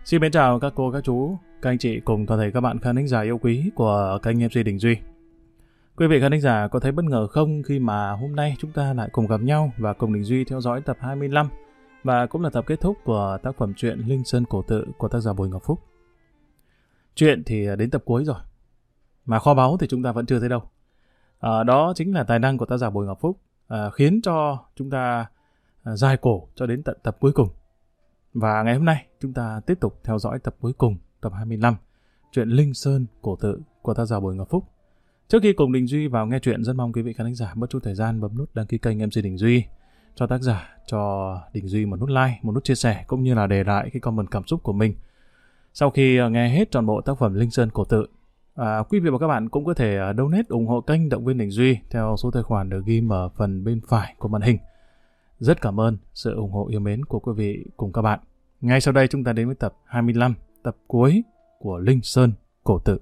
Xin mến chào các cô, các chú, các anh chị cùng toàn thể các bạn khán thính giả yêu quý của kênh MC Đình Duy. Quý vị khán thính giả có thấy bất ngờ không khi mà hôm nay chúng ta lại cùng gặp nhau và cùng Đình Duy theo dõi tập 25 và cũng là tập kết thúc của tác phẩm truyện Linh Sơn Cổ Tự của tác giả Bùi Ngọc Phúc. Chuyện thì đến tập cuối rồi, mà kho báu thì chúng ta vẫn chưa thấy đâu. Đó chính là tài năng của tác giả Bùi Ngọc Phúc khiến cho chúng ta dài cổ cho đến tận tập cuối cùng. Và ngày hôm nay chúng ta tiếp tục theo dõi tập cuối cùng, tập 25, truyện Linh Sơn Cổ Tự của tác giả Bùi Ngọc Phúc. Trước khi cùng Đình Duy vào nghe truyện, rất mong quý vị khán thính giả mất chút thời gian bấm nút đăng ký kênh MC Đình Duy, cho tác giả, cho Đình Duy một nút like, một nút chia sẻ, cũng như là để lại cái comment cảm xúc của mình. Sau khi nghe hết trọn bộ tác phẩm Linh Sơn Cổ Tự, quý vị và các bạn cũng có thể donate ủng hộ kênh động viên Đình Duy theo số tài khoản được ghi ở phần bên phải của màn hình. Rất cảm ơn sự ủng hộ yêu mến của quý vị cùng các bạn. Ngay sau đây chúng ta đến với tập 25, tập cuối của Linh Sơn Cổ Tự.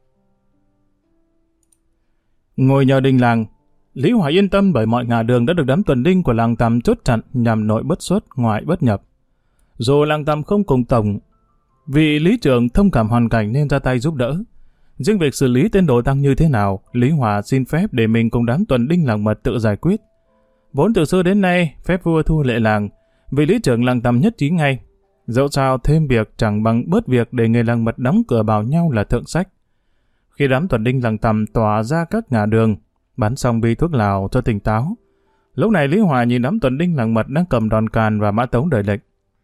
Ngồi nhờ đình làng, Lý Hòa yên tâm bởi mọi ngả đường đã được đám tuần đinh của làng Tằm chốt chặn nhằm nội bất xuất, ngoại bất nhập. Dù làng Tằm không cùng tổng, vị lý trưởng thông cảm hoàn cảnh nên ra tay giúp đỡ. Riêng việc xử lý tên đồ tăng như thế nào, Lý Hòa xin phép để mình cùng đám tuần đinh làng Mật tự giải quyết. Vốn từ xưa đến nay, phép vua thua lệ làng, vị lý trưởng làng Tằm nhất trí ngay. Dẫu sao thêm việc chẳng bằng bớt việc để người làng Mật đóng cửa bảo nhau là thượng sách. Khi đám tuần đinh làng Tằm tỏa ra các ngả đường, bắn xong bi thuốc lào cho tỉnh táo. Lúc này Lý Hòa nhìn đám tuần đinh làng Mật đang cầm đòn càn và mã tấu đợi lệnh.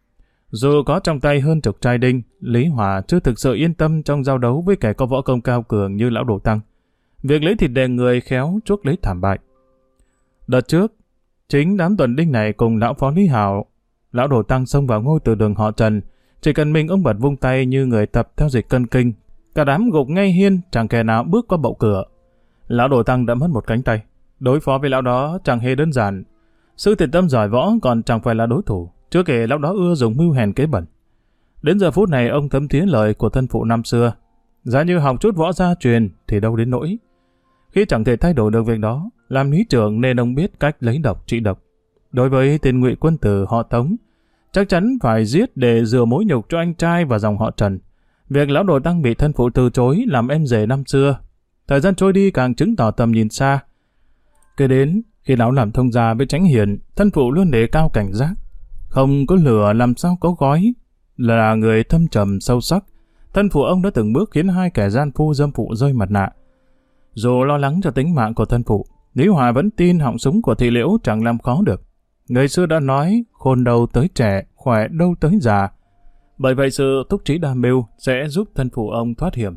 Dù có trong tay hơn chục trai đinh, Lý Hòa chưa thực sự yên tâm trong giao đấu với kẻ có võ công cao cường như lão Đồ Tăng. Việc lấy thịt đè người khéo chuốc lấy thảm bại. Đợt trước, chính đám tuần đinh này cùng lão phó Lý Hảo, lão Đồ Tăng xông vào ngôi từ đường họ Trần, chỉ cần mình ông bật vung tay như người tập theo dịch cân kinh, cả đám gục ngay hiên, chẳng kẻ nào bước qua bậu cửa. Lão Đồ Tăng đã mất một cánh tay, đối phó với lão đó chẳng hề đơn giản. Sư thiện tâm giỏi võ còn chẳng phải là đối thủ, chưa kể lão đó ưa dùng mưu hèn kế bẩn. Đến giờ phút này ông thấm thía lời của thân phụ năm xưa, giá như học chút võ gia truyền thì đâu đến nỗi. Khi chẳng thể thay đổi được việc đó, làm lý trưởng nên ông biết cách lấy độc trị độc. Đối với tên ngụy quân tử họ Tống, chắc chắn phải giết để rửa mối nhục cho anh trai và dòng họ Trần. Việc lão Đồ Tăng bị thân phụ từ chối làm em rể năm xưa, thời gian trôi đi càng chứng tỏ tầm nhìn xa. Kế đến, khi lão làm thông gia với Chánh Hiền, thân phụ luôn đề cao cảnh giác. Không có lửa làm sao có gói, là người thâm trầm sâu sắc. Thân phụ ông đã từng bước khiến hai kẻ gian phu dâm phụ rơi mặt nạ. Dù lo lắng cho tính mạng của thân phụ, Lý Hòa vẫn tin họng súng của Thị Liễu chẳng làm khó được. Người xưa đã nói, khôn đâu tới trẻ, khỏe đâu tới già. Bởi vậy sự túc trí đa mưu sẽ giúp thân phụ ông thoát hiểm.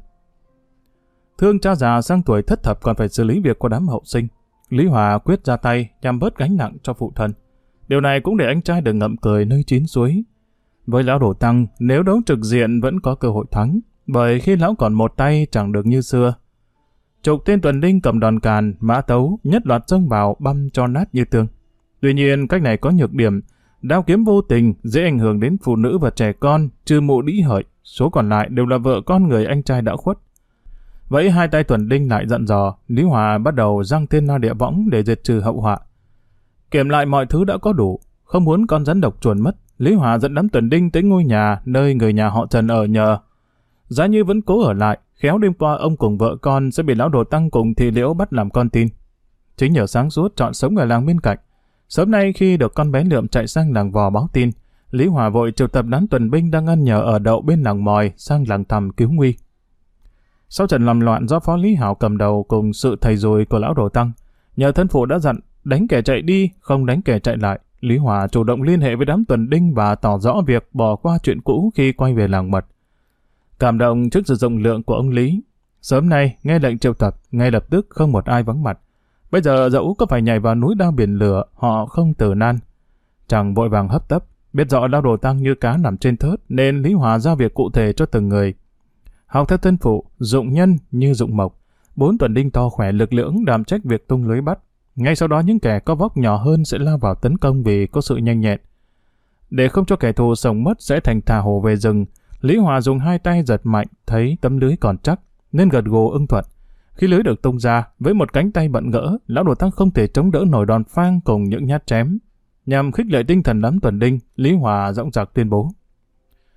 Thương cha già sang tuổi thất thập còn phải xử lý việc của đám hậu sinh. Lý Hòa quyết ra tay nhằm bớt gánh nặng cho phụ thân. Điều này cũng để anh trai được ngậm cười nơi chín suối. Với lão Đồ Tăng, nếu đấu trực diện vẫn có cơ hội thắng, bởi khi lão còn một tay chẳng được như xưa. Chục tên tuần đinh cầm đòn càn, mã tấu, nhất loạt xông vào băm cho nát như tương. Tuy nhiên, cách này có nhược điểm, đao kiếm vô tình dễ ảnh hưởng đến phụ nữ và trẻ con, trừ mụ đĩ hợi, số còn lại đều là vợ con người anh trai đã khuất. Vậy hai tay tuần đinh lại dặn dò, Lý Hòa bắt đầu giăng tên na địa võng để diệt trừ hậu họa. Kiểm lại mọi thứ đã có đủ, không muốn con rắn độc chuồn mất, Lý Hòa dẫn đám tuần đinh tới ngôi nhà nơi người nhà họ Trần ở nhờ. Giá như vẫn cố ở lại, khéo đêm qua ông cùng vợ con sẽ bị lão Đồ Tăng cùng Thị Liễu bắt làm con tin. Chính nhờ sáng suốt chọn sống ở làng bên cạnh. Sớm nay khi được con bé Lượm chạy sang làng Vò báo tin, Lý Hòa vội triệu tập đám tuần binh đang ăn nhờ ở đậu bên làng Mòi sang làng Tằm cứu nguy. Sau trận làm loạn do phó Lý Hảo cầm đầu cùng sự thầy dùi của lão Đồ Tăng, nhờ thân phụ đã dặn đánh kẻ chạy đi, không đánh kẻ chạy lại, Lý Hòa chủ động liên hệ với đám tuần đinh và tỏ rõ việc bỏ qua chuyện cũ khi quay về làng Mật. Cảm động trước sự rộng lượng của ông Lý, sớm nay nghe lệnh triệu tập, ngay lập tức không một ai vắng mặt. Bây giờ dẫu có phải nhảy vào núi đao biển lửa, họ không từ nan. Chẳng vội vàng hấp tấp, biết rõ lão Đồ Tăng như cá nằm trên thớt, nên Lý Hòa giao việc cụ thể cho từng người. Học theo thân phụ, dụng nhân như dụng mộc, 4 tuần đinh to khỏe lực lưỡng đảm trách việc tung lưới bắt. Ngay sau đó những kẻ có vóc nhỏ hơn sẽ lao vào tấn công vì có sự nhanh nhẹn. Để không cho kẻ thù sống mất sẽ thành thả hổ về rừng, Lý Hòa dùng hai tay giật mạnh, thấy tấm lưới còn chắc, nên gật gù ưng thuận. Khi lưới được tung ra, với một cánh tay bận ngỡ, lão Đồ Tăng không thể chống đỡ nổi đòn phang cùng những nhát chém. Nhằm khích lệ tinh thần đám tuần đinh, Lý Hòa dõng dạc tuyên bố: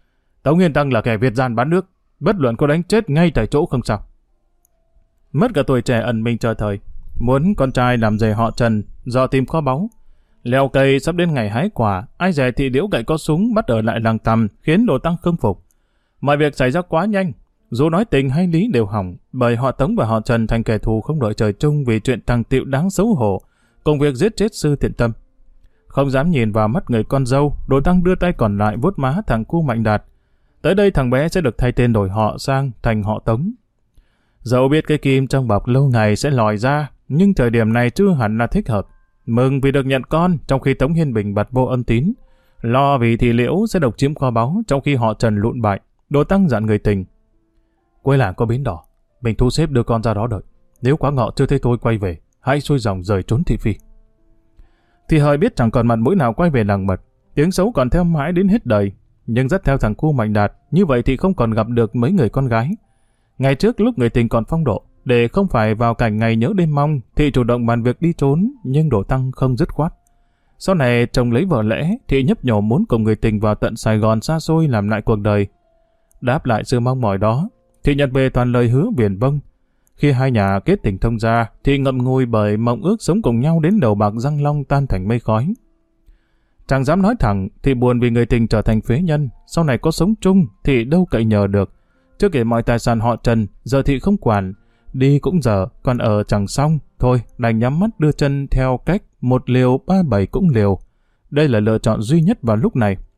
Tống Hiền Tăng là kẻ Việt gian bán nước, bất luận có đánh chết ngay tại chỗ không sao. Mất cả tuổi trẻ ẩn mình chờ thời, muốn con trai làm rể họ Trần, dò tìm kho báu. Leo cây sắp đến ngày hái quả, ai dè thị Liễu gậy có súng bắt ở lại làng tằm, khiến Đồ Tăng không phục. Mọi việc xảy ra quá nhanh, dù nói tình hay lý đều hỏng, bởi họ Tống và họ Trần thành kẻ thù không đội trời chung vì chuyện thằng Tiệu đáng xấu hổ, cùng việc giết chết sư Thiện Tâm. Không dám nhìn vào mắt người con dâu, Đồ Tăng đưa tay còn lại vuốt má thằng cu Mạnh Đạt. Tới đây thằng bé sẽ được thay tên đổi họ sang thành họ Tống. Dẫu biết cái kim trong bọc lâu ngày sẽ lòi ra, nhưng thời điểm này chưa hẳn là thích hợp. Mừng vì được nhận con, trong khi Tống Hiên Bình bặt vô âm tín. Lo vì thị Liễu sẽ độc chiếm kho báu, trong khi họ Trần lụn bại. Đồ Tăng dặn người tình: quê làng có bến đỏ, mình thu xếp đưa con ra đó đợi. Nếu quá ngọ chưa thấy tôi quay về, hãy xuôi dòng rời trốn thị phi. Thì Hời biết chẳng còn mặt mũi nào quay về làng Mật, tiếng xấu còn theo mãi đến hết đời. Nhưng dắt theo thằng cu Mạnh Đạt, như vậy thì không còn gặp được mấy người con gái. Ngày trước lúc người tình còn phong độ, để không phải vào cảnh ngày nhớ đêm mong, thì chủ động bàn việc đi trốn, nhưng Đồ Tăng không dứt khoát. Sau này chồng lấy vợ lẽ, thì nhấp nhổ muốn cùng người tình vào tận Sài Gòn xa xôi làm lại cuộc đời. Đáp lại sự mong mỏi đó, thì nhận về toàn lời hứa viển vông. Khi hai nhà kết tình thông gia, thì ngậm ngùi bởi mộng ước sống cùng nhau đến đầu bạc răng long tan thành mây khói. Chẳng dám nói thẳng, thì buồn vì người tình trở thành phế nhân, sau này có sống chung thì đâu cậy nhờ được. Chưa kể mọi tài sản họ Trần, giờ thì không quản, đi cũng dở, còn ở chẳng xong, thôi đành nhắm mắt đưa chân theo cách một liều 37 cũng liều. Đây là lựa chọn duy nhất vào lúc này.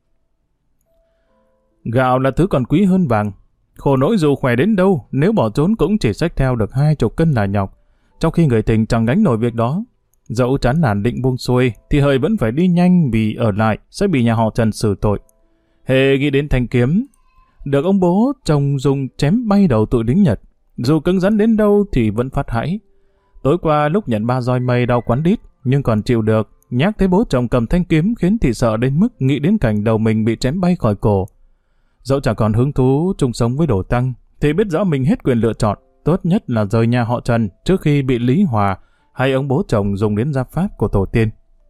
Gạo là thứ còn quý hơn vàng. Khổ nỗi dù khỏe đến đâu, nếu bỏ trốn cũng chỉ xách theo được 20 cân là nhọc, trong khi người tình chẳng gánh nổi việc đó. Dẫu chán nản định buông xuôi, thì Hời vẫn phải đi nhanh vì ở lại sẽ bị nhà họ Trần xử tội. Hề nghĩ đến thanh kiếm, được ông bố chồng dùng chém bay đầu tụi lính Nhật, dù cứng rắn đến đâu thì vẫn phát hãi. Tối qua lúc nhận 3 roi mây đau quắn đít, nhưng còn chịu được, nhắc thấy bố chồng cầm thanh kiếm khiến thị sợ đến mức nghĩ đến cảnh đầu mình bị chém bay khỏi cổ. Dẫu chẳng còn hứng thú chung sống với Đồ Tăng, thì biết rõ mình hết quyền lựa chọn, tốt nhất là rời nhà họ Trần trước khi bị Lý Hòa hay ông bố chồng dùng đến giáp pháp của tổ tiên.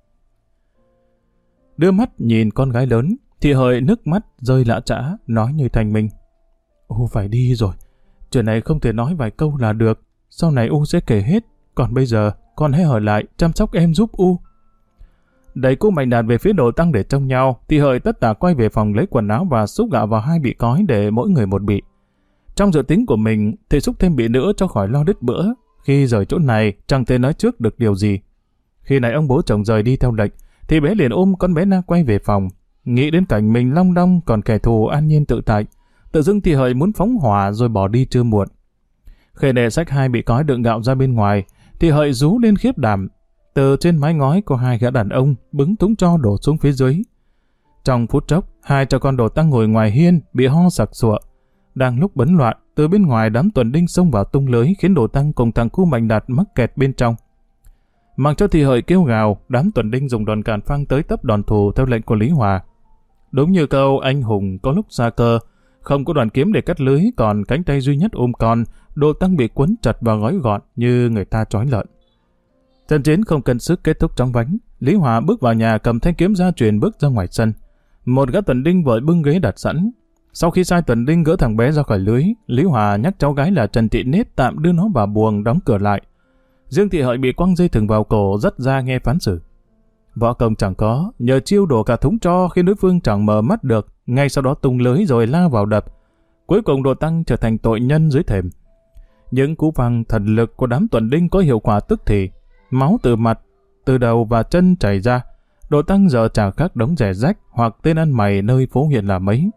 Đưa mắt nhìn con gái lớn, thì Hời nước mắt rơi lã chã, nói như thành mình: U phải đi rồi, chuyện này không thể nói vài câu là được, sau này U sẽ kể hết, còn bây giờ con hãy ở lại chăm sóc em giúp U. Đẩy cô Mạnh Đạt về phía Đồ Tăng để trông nhau, thì Hời tất tả quay về phòng lấy quần áo và xúc gạo vào 2 bị cói để mỗi người một bị. Trong dự tính của mình thì xúc thêm bị nữa cho khỏi lo đứt bữa. Khi rời chỗ này chẳng thể nói trước được điều gì. Khi này ông bố chồng rời đi theo lệnh, thì bé liền ôm con bé Na quay về phòng. Nghĩ đến cảnh mình long đong còn kẻ thù an nhiên tự tại, tự dưng thì Hời muốn phóng hỏa rồi bỏ đi chưa muộn. Khê đệ xách 2 bị cói đựng gạo ra bên ngoài, thì Hời rú lên khiếp đảm. Từ trên mái ngói có 2 gã đàn ông bứng túng tro đổ xuống phía dưới. Trong phút chốc, 2 cha con Đồ Tăng ngồi ngoài hiên bị ho sặc sụa. Đang lúc bấn loạn, từ bên ngoài đám tuần đinh xông vào tung lưới khiến Đồ Tăng cùng thằng cu Mạnh Đạt mắc kẹt bên trong. Mặc cho thì Hợi kêu gào, đám tuần đinh dùng đòn càn phăng tới tấp đòn thù theo lệnh của Lý Hòa. Đúng như câu anh hùng có lúc xa cơ, không có đoàn kiếm để cắt lưới, còn cánh tay duy nhất ôm con, Đồ Tăng bị quấn chặt và gói gọn như người ta trói lợn. Trận chiến không cân sức kết thúc chóng vánh. Lý Hòa bước vào nhà cầm thanh kiếm gia truyền bước ra ngoài sân. Một gã tuần đinh vội bưng ghế đặt sẵn. Sau khi sai tuần đinh gỡ thằng bé ra khỏi lưới, Lý Hòa nhắc cháu gái là Trần Thị Nết tạm đưa nó vào buồng đóng cửa lại. Riêng Thị Hợi bị quăng dây thừng vào cổ dắt ra nghe phán xử. Võ công chẳng có, nhờ chiêu đổ cả thúng tro khi đối phương chẳng mở mắt được, ngay sau đó tung lưới rồi lao vào đập. Cuối cùng Đồ Tăng trở thành tội nhân dưới thềm. Những cú văng thần lực của đám tuần đinh có hiệu quả tức thì. Máu từ mặt, từ đầu và chân chảy ra. Đồ Tăng giờ chả khác đống rẻ rách hoặc tên ăn mày nơi phố huyện là mấy.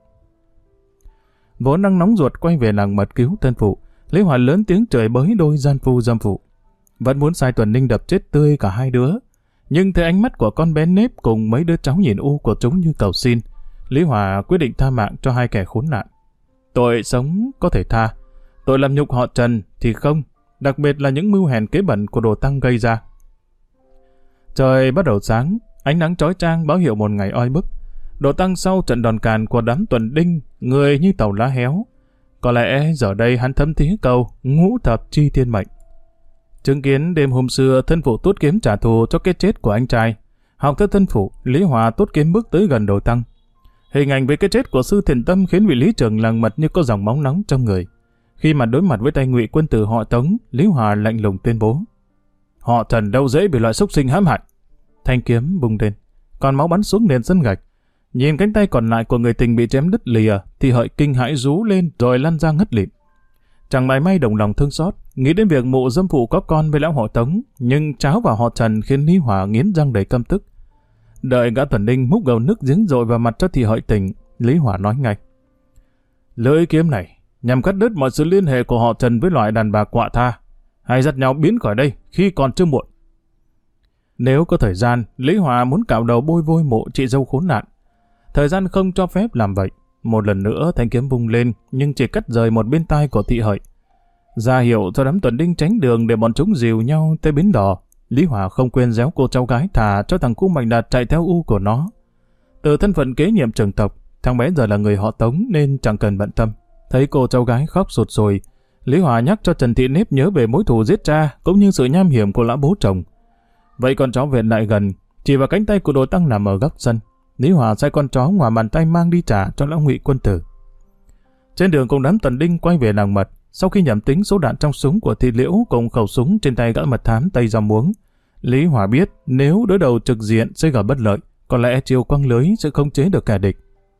Vốn đang nóng ruột quay về làng Mật cứu thân phụ, Lý Hòa lớn tiếng chửi bới đôi gian phu dâm phụ. Vẫn muốn sai tuần đinh đập chết tươi cả 2 đứa. Nhưng thấy ánh mắt của con bé Nếp cùng mấy đứa cháu nhìn u của chúng như cầu xin, Lý Hòa quyết định tha mạng cho 2 kẻ khốn nạn. Tội sống có thể tha, tội làm nhục họ Trần thì không, đặc biệt là những mưu hèn kế bẩn của Đồ Tăng gây ra. Trời bắt đầu sáng, ánh nắng chói chang báo hiệu một ngày oi bức. Đồ Tăng sau trận đòn càn của đám tuần đinh, người như tàu lá héo. Có lẽ giờ đây hắn thấm thía câu ngũ thập chi thiên mệnh. Chứng kiến đêm hôm xưa thân phụ tuốt kiếm trả thù cho cái chết của anh trai, học theo thân phụ, Lý Hòa tuốt kiếm bước tới gần Đồ Tăng. Hình ảnh về cái chết của sư Thiền Tâm khiến vị lý trưởng làng Mật như có dòng máu nóng trong người. Khi mà đối mặt với tay Ngụy quân tử họ Tống, Lý Hòa lạnh lùng tuyên bố: họ Trần đâu dễ bị loại súc sinh hãm hại. Thanh kiếm bung lên, còn máu bắn xuống nền sân gạch. Nhìn cánh tay còn lại của người tình bị chém đứt lìa, thì Hợi kinh hãi rú lên rồi lăn ra ngất lịm. Chẳng mảy may đồng lòng thương xót, nghĩ đến việc mụ dâm phụ có con với lão họ Tống, nhưng cháo vào họ Trần khiến Lý Hòa nghiến răng đầy căm tức. Đợi gã Tuần Ninh múc gầu nước giếng dội vào mặt cho thì Hợi tỉnh, Lý Hòa nói ngay: lưỡi kiếm này nhằm cắt đứt mọi sự liên hệ của họ Trần với loại đàn bà quạ tha, hãy dắt nhau biến khỏi đây khi còn chưa muộn. Nếu có thời gian, Lý Hòa muốn cạo đầu bôi vôi mộ chị dâu khốn nạn. Thời gian không cho phép làm vậy. Một lần nữa thanh kiếm vung lên, nhưng chỉ cắt rời một bên tai của thị Hợi. Ra hiệu cho đám Tuần Ninh tránh đường để bọn chúng dìu nhau tới bến đò. Lý Hòa không quên réo cô cháu gái thả cho thằng cu Mạnh Đạt chạy theo u của nó. Từ thân phận kế nhiệm trưởng tộc, thằng bé giờ là người họ Tống nên chẳng cần bận tâm. Thấy cô cháu gái khóc sụt sùi, Lý Hòa nhắc cho Trần Thị Nếp nhớ về mối thù giết cha cũng như sự nham hiểm của lão bố chồng. Vậy con chó vẹn lại gần, chỉ vào cánh tay của Đồ Tăng nằm ở góc sân. Lý Hòa sai con chó ngoài bàn tay mang đi trả cho lão Ngụy quân tử. Trên đường cùng đám Tuần Ninh quay về làng Mật, sau khi nhẩm tính số đạn trong súng của Thị Liễu cùng khẩu súng trên tay gã mật thám Tây Gió Muống, Lý Hòa biết nếu đối đầu trực diện sẽ gặp bất lợi, có lẽ chiều quăng lưới sẽ không chế được kẻ địch.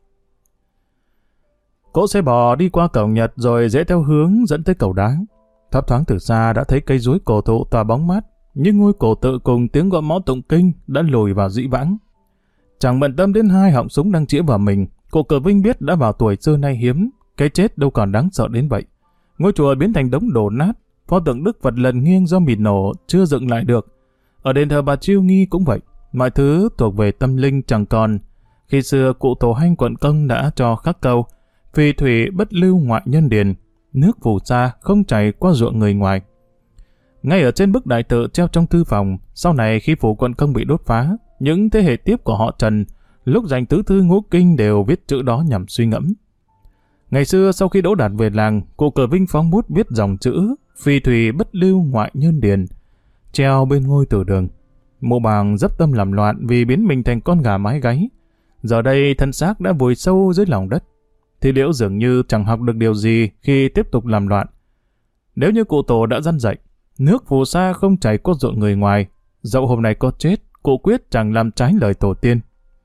Cỗ xe bò đi qua cầu Nhật rồi rẽ theo hướng dẫn tới cầu Đá. Thấp thoáng từ xa đã thấy cây chuối cổ thụ tỏa bóng mát, nhưng ngôi cổ tự cùng tiếng gọi mõ tụng kinh đã lùi vào dĩ vãng. Chẳng bận tâm đến hai họng súng đang chĩa vào mình, cụ Cờ Vinh biết đã vào tuổi xưa nay hiếm, cái chết đâu còn đáng sợ đến vậy. Ngôi chùa biến thành đống đổ nát, pho tượng Đức Phật lần nghiêng do mìn nổ chưa dựng lại được. Ở đền thờ bà Chiêu Nghi cũng vậy, mọi thứ thuộc về tâm linh chẳng còn. Khi xưa cụ Tổ Hanh quận Công đã cho khắc câu: phi thủy bất lưu ngoại nhân điền, nước phù sa không chảy qua ruộng người ngoài. Ngay ở trên bức đại tự treo trong thư phòng, sau này khi phủ quận Công bị đốt phá, những thế hệ tiếp của họ Trần lúc dành tứ thư ngũ kinh đều viết chữ đó nhằm suy ngẫm. Ngày xưa sau khi Đỗ Đạt về làng, cụ Cờ Vinh phóng bút viết dòng chữ phi thủy bất lưu ngoại nhân điền treo bên ngôi từ đường. Mụ Bàng dấp tâm làm loạn vì biến mình thành con gà mái gáy. Giờ đây thân xác đã vùi sâu dưới lòng đất. Thì Liễu dường như chẳng học được điều gì khi tiếp tục làm loạn. Nếu như cụ Tổ đã dặn dạy, nước phù sa không chảy qua ruộng người ngoài, dẫu hôm nay có chết, cụ quyết chẳng làm trái lời tổ tiên.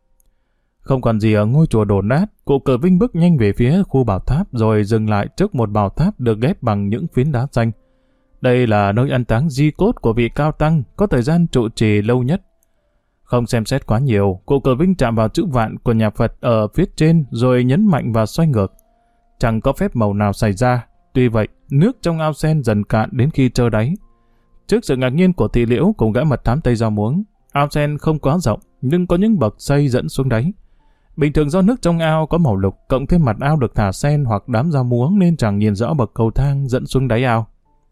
Không còn gì ở ngôi chùa đổ nát, cụ Cờ Vinh bước nhanh về phía khu bảo tháp rồi dừng lại trước một bảo tháp được ghép bằng những phiến đá xanh. Đây là nơi an táng di cốt của vị cao tăng có thời gian trụ trì lâu nhất. Không xem xét quá nhiều, cụ Cờ Vinh chạm vào chữ vạn của nhà Phật ở phía trên rồi nhấn mạnh và xoay ngược. Chẳng có phép màu nào xảy ra. Tuy vậy, nước trong ao sen dần cạn đến khi trơ đáy. Trước sự ngạc nhiên của Thị Liễu cùng gã mật thám Tây Gió Muống, ao sen không quá rộng nhưng có những bậc xây dẫn xuống đáy. Bình thường do nước trong ao có màu lục, cộng thêm mặt ao được thả sen hoặc đám rau muống nên chẳng nhìn rõ bậc cầu thang dẫn xuống đáy ao.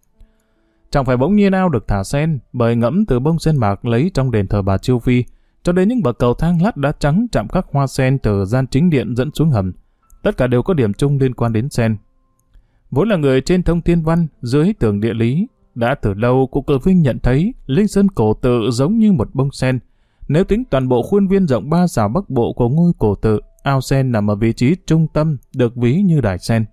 Chẳng phải bỗng nhiên ao được thả sen, bởi ngẫm từ bông sen mạc lấy trong đền thờ bà Chiêu Phi, cho đến những bậc cầu thang lát đá trắng chạm khắc hoa sen từ gian chính điện dẫn xuống hầm. Tất cả đều có điểm chung liên quan đến sen. Vốn là người trên thông thiên văn, dưới tường địa lý, đã từ lâu cụ Cờ Vinh nhận thấy linh sơn cổ tự giống như một bông sen. Nếu tính toàn bộ khuôn viên rộng 3 sào bắc bộ của ngôi cổ tự, ao sen nằm ở vị trí trung tâm, được ví như đài sen.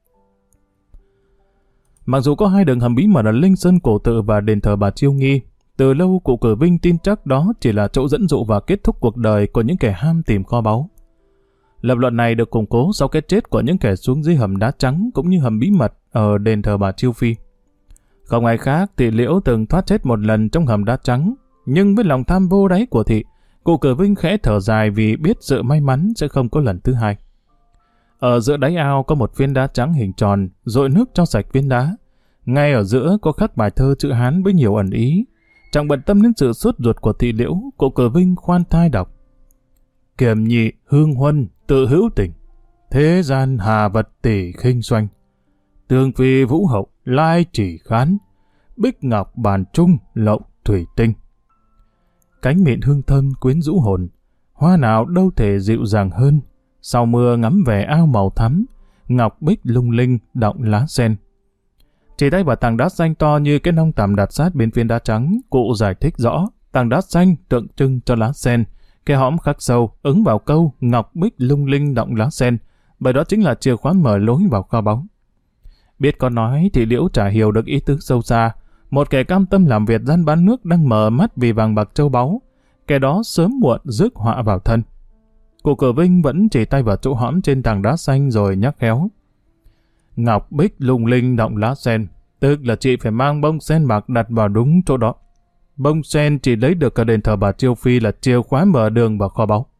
Mặc dù có hai đường hầm bí mật ở linh sơn cổ tự và đền thờ bà Chiêu Nghi, từ lâu cụ Cờ Vinh tin chắc đó chỉ là chỗ dẫn dụ và kết thúc cuộc đời của những kẻ ham tìm kho báu. Lập luận này được củng cố sau cái chết của những kẻ xuống dưới hầm đá trắng cũng như hầm bí mật ở đền thờ bà Chiêu Phi. Không ai khác, Thị Liễu từng thoát chết một lần trong hầm đá trắng, nhưng với lòng tham vô đáy của Thị, cụ Cờ Vinh khẽ thở dài vì biết sự may mắn sẽ không có lần thứ hai. Ở giữa đáy ao có một viên đá trắng hình tròn, dội nước cho sạch viên đá. Ngay ở giữa có khắc bài thơ chữ Hán với nhiều ẩn ý. Chẳng bận tâm đến sự sốt ruột của Thị Liễu, cụ Cờ Vinh khoan thai đọc: Kiềm nhị hương huân tự hữu tình, thế gian hà vật tỷ khinh doanh. Tương phi vũ hậu lai chỉ khán, bích ngọc bàn trung lộng thủy tinh. Cánh mịn hương thơm quyến rũ hồn, hoa nào đâu thể dịu dàng hơn. Sau mưa ngắm về ao màu thắm, ngọc bích lung linh đọng lá sen. Chỉ tay vào tảng đá xanh to như cái nong tằm đặt sát bên phiến đá trắng, cụ giải thích rõ tảng đá xanh tượng trưng cho lá sen, Cái hõm khắc sâu ứng vào câu ngọc bích lung linh động lá sen, bởi đó chính là chìa khóa mở lối vào kho báu. Biết có nói thì Liễu chả hiểu được ý tứ sâu xa. Một kẻ cam tâm làm việc gian bán nước đang mở mắt vì vàng bạc châu báu, kẻ đó sớm muộn rước họa vào thân. Cụ Cửa Vinh vẫn chỉ tay vào chỗ hõm trên tảng đá xanh rồi nhắc khéo. Ngọc bích lung linh động lá sen, tức là chị phải mang bông sen bạc đặt vào đúng chỗ đó. Bông sen chỉ lấy được cả đền thờ bà Chiêu Phi là chìa khóa mở đường vào kho báu.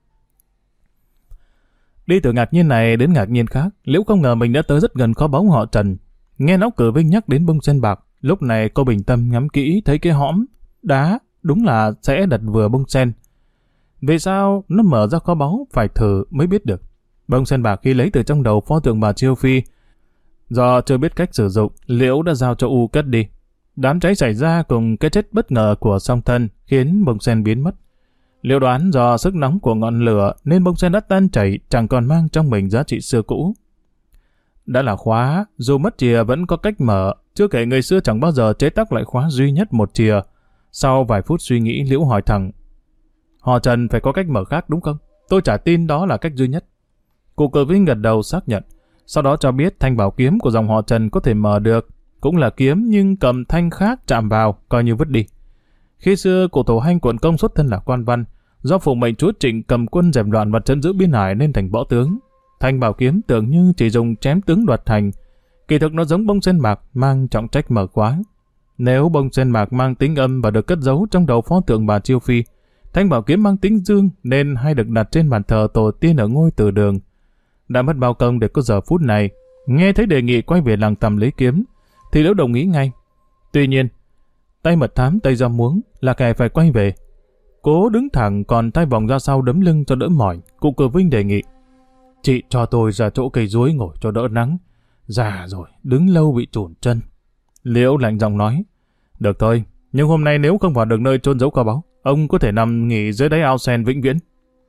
Đi từ ngạc nhiên này đến ngạc nhiên khác, Liễu không ngờ mình đã tới rất gần kho báu họ Trần. Nghe lão Cửa Vinh nhắc đến bông sen bạc, lúc này cô bình tâm ngắm kỹ thấy cái hõm đá đúng là sẽ đặt vừa bông sen. Vì sao nó mở ra kho báu phải thử mới biết được. Bông sen bạc khi lấy từ trong đầu pho tượng bà Chiêu Phi, do chưa biết cách sử dụng, Liễu đã giao cho U cất đi. Đám cháy xảy ra cùng cái chết bất ngờ của song thân khiến bông sen biến mất. Liễu đoán do sức nóng của ngọn lửa nên bông sen đã tan chảy, chẳng còn mang trong mình giá trị xưa cũ. Đã là khóa, dù mất chìa vẫn có cách mở, chưa kể người xưa chẳng bao giờ chế tác lại khóa duy nhất một chìa. Sau vài phút suy nghĩ, Liễu hỏi thẳng: họ Trần phải có cách mở khác đúng không? Tôi chả tin đó là cách duy nhất. Cụ Cửa Vinh gật đầu xác nhận, sau đó cho biết thanh bảo kiếm của dòng họ Trần có thể mở được, cũng là kiếm nhưng cầm thanh khác chạm vào coi như vứt đi. Khi xưa cụ Tổ Hanh quận công xuất thân là quan văn, do phụng mệnh chúa Trịnh cầm quân dẹp loạn và trấn giữ biên hải nên thành võ tướng. Thanh bảo kiếm tưởng như chỉ dùng chém tướng đoạt thành, kỳ thực nó giống bông sen bạc mang trọng trách mở khóa. Nếu bông sen bạc mang tính âm và được cất giấu trong đầu pho tượng bà Chiêu Phi, thanh bảo kiếm mang tính dương nên hay được đặt trên bàn thờ tổ tiên ở ngôi Từ Đường. Đã mất bao công để có giờ phút này, nghe thấy đề nghị quay về làng tầm lấy kiếm, thì Liễu đồng ý ngay. Tuy nhiên, tay mật thám tay ra muống là kẻ phải quay về. Cố đứng thẳng còn tay vòng ra sau đấm lưng cho đỡ mỏi, cụ Cửa Vinh đề nghị: chị cho tôi ra chỗ cây chuối ngồi cho đỡ nắng. Già rồi, đứng lâu bị chủn chân. Liễu lạnh giọng nói: được thôi, nhưng hôm nay nếu không vào được nơi chôn giấu kho báu, ông có thể nằm nghỉ dưới đáy ao sen vĩnh viễn.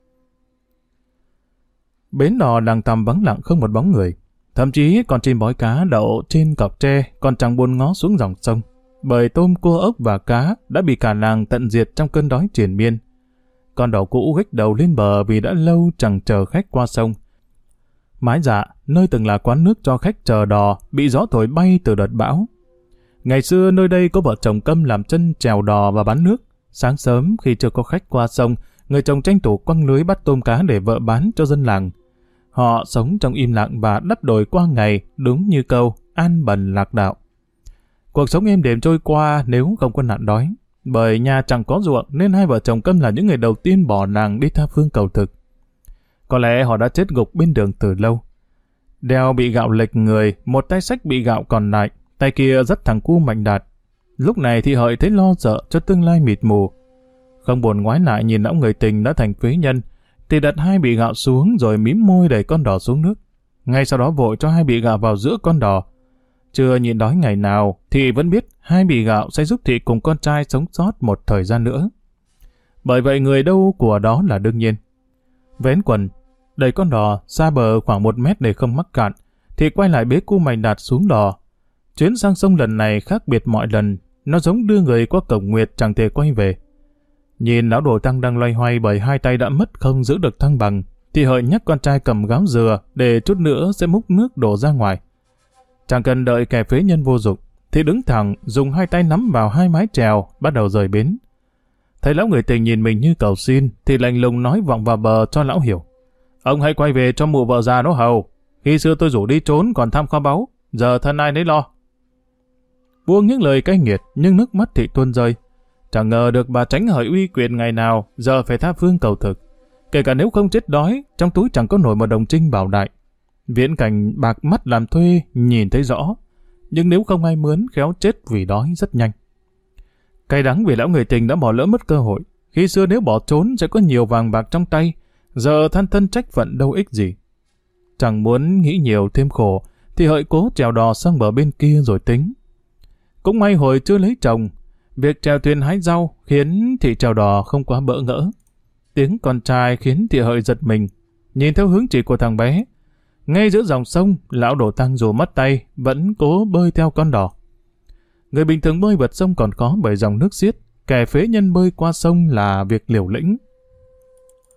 Bến đò làng tầm vắng lặng không một bóng người. Thậm chí con chim bói cá đậu trên cọc tre còn chẳng buồn ngó xuống dòng sông, bởi tôm cua ốc và cá đã bị cả làng tận diệt trong cơn đói triền miên. Con đò cũ gách đầu lên bờ vì đã lâu chẳng chờ khách qua sông. Mái Dạ, nơi từng là quán nước cho khách chờ đò, bị gió thổi bay từ đợt bão. Ngày xưa nơi đây có vợ chồng Câm làm chân chèo đò và bán nước. Sáng sớm khi chưa có khách qua sông, người chồng tranh thủ quăng lưới bắt tôm cá để vợ bán cho dân làng. Họ sống trong im lặng và đắp đổi qua ngày, đúng như câu an bần lạc đạo. Cuộc sống êm đềm trôi qua nếu không có nạn đói. Bởi nhà chẳng có ruộng nên hai vợ chồng Câm là những người đầu tiên bỏ làng đi tha phương cầu thực. Có lẽ họ đã chết gục bên đường từ lâu. Đeo bị gạo lệch người, một tay xách bị gạo còn lại, tay kia dắt thằng cu Mạnh Đạt. Lúc này thì Hợi thấy lo sợ cho tương lai mịt mù. Không buồn ngoái lại nhìn lão người tình đã thành phế nhân, thì đặt hai bị gạo xuống rồi mím môi đẩy con đò xuống nước. Ngay sau đó vội cho hai bị gạo vào giữa con đò. Chưa nhịn đói ngày nào thì vẫn biết hai bị gạo sẽ giúp Thị cùng con trai sống sót một thời gian nữa. Bởi vậy người đâu của đó là đương nhiên. Vén quần, đẩy con đò xa bờ khoảng 1 mét để không mắc cạn, thì quay lại bế cu Mạnh Đạt xuống đò. Chuyến sang sông lần này khác biệt mọi lần, nó giống đưa người qua cổng nguyệt chẳng thể quay về. Nhìn lão đồ tăng đang loay hoay bởi hai tay đã mất không giữ được thăng bằng, thì Hợi nhắc con trai cầm gáo dừa để chút nữa sẽ múc nước đổ ra ngoài. Chẳng cần đợi kẻ phế nhân vô dụng, thì đứng thẳng dùng hai tay nắm vào hai mái chèo bắt đầu rời bến. Thấy lão người tình nhìn mình như cầu xin thì lạnh lùng nói vọng vào bờ cho lão hiểu: ông hãy quay về cho mụ vợ già nó hầu. Khi xưa tôi rủ đi trốn còn thăm kho báu, giờ thân ai nấy lo. Buông những lời cay nghiệt nhưng nước mắt Thị tuôn rơi. Chẳng ngờ được bà tránh Hợi uy quyền ngày nào giờ phải tha phương cầu thực. Kể cả nếu không chết đói, trong túi chẳng có nổi một đồng trinh bảo đại. Viễn cảnh bạc mắt làm thuê nhìn thấy rõ, nhưng nếu không ai mướn khéo chết vì đói rất nhanh. Cay đắng vì lão người tình đã bỏ lỡ mất cơ hội. Khi xưa nếu bỏ trốn sẽ có nhiều vàng bạc trong tay, giờ than thân trách phận đâu ích gì. Chẳng muốn nghĩ nhiều thêm khổ, thì Hợi cố chèo đò sang bờ bên kia rồi tính. Cũng may hồi chưa lấy chồng, việc chèo thuyền hái rau khiến Thị chèo đò không quá bỡ ngỡ. Tiếng con trai khiến Thị Hợi giật mình, nhìn theo hướng chỉ của thằng bé. Ngay giữa dòng sông, lão đồ tăng dù mất tay vẫn cố bơi theo con đò. Người bình thường bơi vượt sông còn khó bởi dòng nước xiết, kẻ phế nhân bơi qua sông là việc liều lĩnh.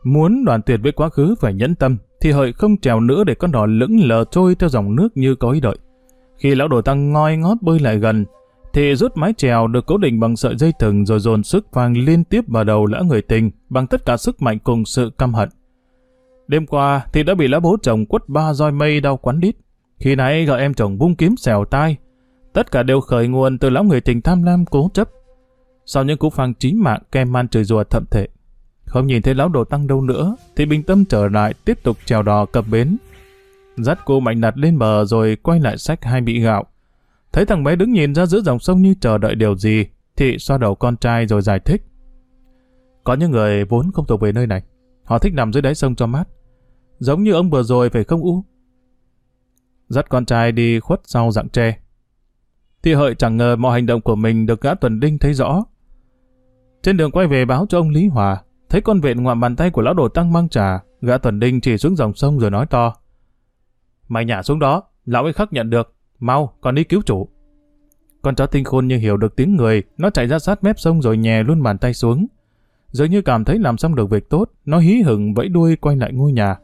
Muốn đoàn tuyệt với quá khứ phải nhẫn tâm, thì Hợi không trèo nữa để con đò lững lờ trôi theo dòng nước như có ý đợi. Khi lão đồ tăng ngoi ngót bơi lại gần, thì rút mái chèo được cố định bằng sợi dây thừng rồi dồn sức vang liên tiếp vào đầu lão người tình bằng tất cả sức mạnh cùng sự căm hận. Đêm qua thì đã bị lão bố chồng quất 3 roi mây đau quắn đít. Khi nãy gọi em chồng vung kiếm xẻo tai. Tất cả đều khởi nguồn từ lão người tình tham lam cố chấp. Sau những cú phang chí mạng kem man chửi rủa thậm tệ, không nhìn thấy lão đồ tăng đâu nữa, thì bình tâm trở lại tiếp tục chèo đò cập bến. Dắt cô Mạnh Đạt lên bờ rồi quay lại xách 2 bị gạo. Thấy thằng bé đứng nhìn ra giữa dòng sông như chờ đợi điều gì, thì xoa đầu con trai rồi giải thích. Có những người vốn không thuộc về nơi này, họ thích nằm dưới đáy sông cho mát. Giống như ông vừa rồi phải không U? Dắt con trai đi khuất sau rặng tre. Thì Hợi chẳng ngờ mọi hành động của mình được gã tuần đinh thấy rõ. Trên đường quay về báo cho ông Lý Hòa, thấy con vện ngoạm bàn tay của lão đồ tăng mang trà, gã tuần đinh chỉ xuống dòng sông rồi nói to. Mày nhả xuống đó, lão ấy khắc nhận được, mau, còn đi cứu chủ. Con chó tinh khôn như hiểu được tiếng người, nó chạy ra sát mép sông rồi nhè luôn bàn tay xuống. Dường như cảm thấy làm xong được việc tốt, nó hí hửng vẫy đuôi quay lại ngôi nhà.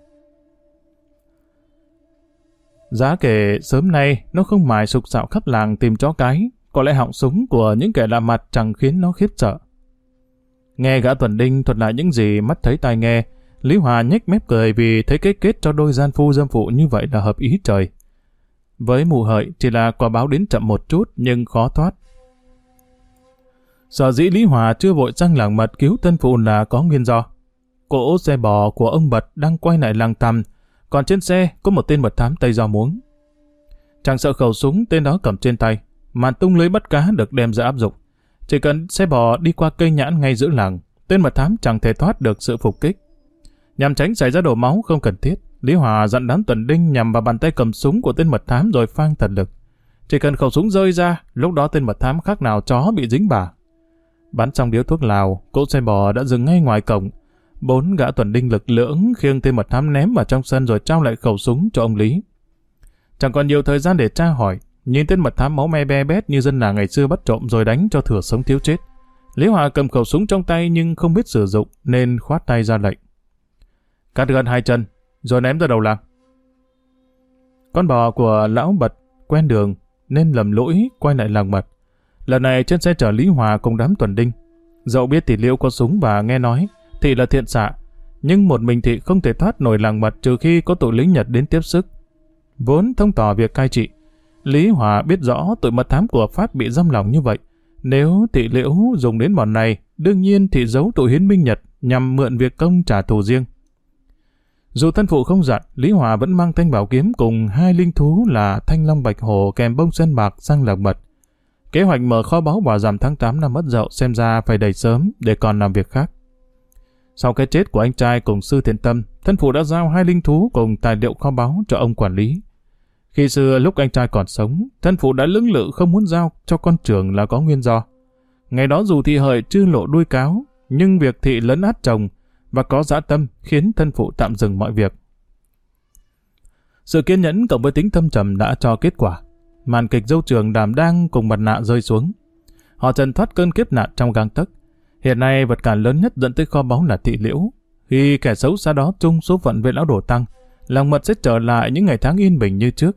Giá kể sớm nay nó không mài sục sạo khắp làng tìm chó cái, có lẽ họng súng của những kẻ lạ mặt chẳng khiến nó khiếp sợ. Nghe gã tuần đinh thuật lại những gì mắt thấy tai nghe, Lý Hòa nhếch mép cười vì thấy cái kết cho đôi gian phu dâm phụ như vậy là hợp ý trời. Với mụ Hợi chỉ là quả báo đến chậm một chút nhưng khó thoát. Sở dĩ Lý Hòa chưa vội sang làng Mật cứu tân phụ là có nguyên do. Cỗ xe bò của ông Bật đang quay lại làng Tằm, còn trên xe có một tên mật thám Tây Do Muống. Chẳng sợ khẩu súng tên đó cầm trên tay, mà tung lưới bắt cá được đem ra áp dụng. Chỉ cần xe bò đi qua cây nhãn ngay giữa làng, tên mật thám chẳng thể thoát được sự phục kích. Nhằm tránh xảy ra đổ máu không cần thiết, Lý Hòa dặn đám tuần đinh nhằm vào bàn tay cầm súng của tên mật thám rồi phang thần lực. Chỉ cần khẩu súng rơi ra, lúc đó tên mật thám khác nào chó bị dính bả. Bắn xong điếu thuốc lào, cỗ xe bò đã dừng ngay ngoài cổng. 4 gã tuần đinh lực lưỡng khiêng tên mật thám ném vào trong sân rồi trao lại khẩu súng cho ông Lý. Chẳng còn nhiều thời gian để tra hỏi, nhìn tên mật thám máu me be bét như dân làng ngày xưa bắt trộm rồi đánh cho thừa sống thiếu chết. Lý Hòa cầm khẩu súng trong tay nhưng không biết sử dụng nên khoát tay ra lệnh. Cắt gân 2 chân, rồi ném ra đầu làng. Con bò của lão Bật quen đường nên lầm lỗi quay lại làng Mật. Lần này trên xe chở Lý Hòa cùng đám tuần đinh. Dẫu biết Thị Liễu có súng và nghe nói Thị là thiện xạ, nhưng một mình Thị không thể thoát nổi làng Mật trừ khi có tụi lính Nhật đến tiếp sức. Vốn thông tỏ việc cai trị, Lý Hòa biết rõ tụi mật thám của Pháp bị giam lòng như vậy. Nếu Thị Liễu dùng đến bọn này, đương nhiên Thị giấu tụi hiến binh Nhật nhằm mượn việc công trả thù riêng. Dù thân phụ không dặn, Lý Hòa vẫn mang thanh bảo kiếm cùng 2 linh thú là Thanh Long Bạch Hổ kèm bông sen bạc sang làng Mật. Kế hoạch mở kho báu vào rằm tháng 8 năm Ất Dậu xem ra phải đầy sớm để còn làm việc khác. Sau cái chết của anh trai cùng sư Thiện Tâm, thân phụ đã giao 2 linh thú cùng tài liệu kho báu cho ông quản lý. Khi xưa lúc anh trai còn sống, thân phụ đã lưỡng lự không muốn giao cho con trưởng là có nguyên do. Ngày đó dù Thị Hợi chưa lộ đuôi cáo, nhưng việc Thị lấn át chồng và có dã tâm khiến thân phụ tạm dừng mọi việc. Sự kiên nhẫn cộng với tính thâm trầm đã cho kết quả. Màn kịch dâu trường đảm đang cùng mặt nạ rơi xuống. Họ trần thoát cơn kiếp nạn trong gang tấc. Hiện nay vật cản lớn nhất dẫn tới kho báu là Thị Liễu. Khi kẻ xấu xa đó chung số phận với lão Đồ Tăng, làng Mật sẽ trở lại những ngày tháng yên bình như trước.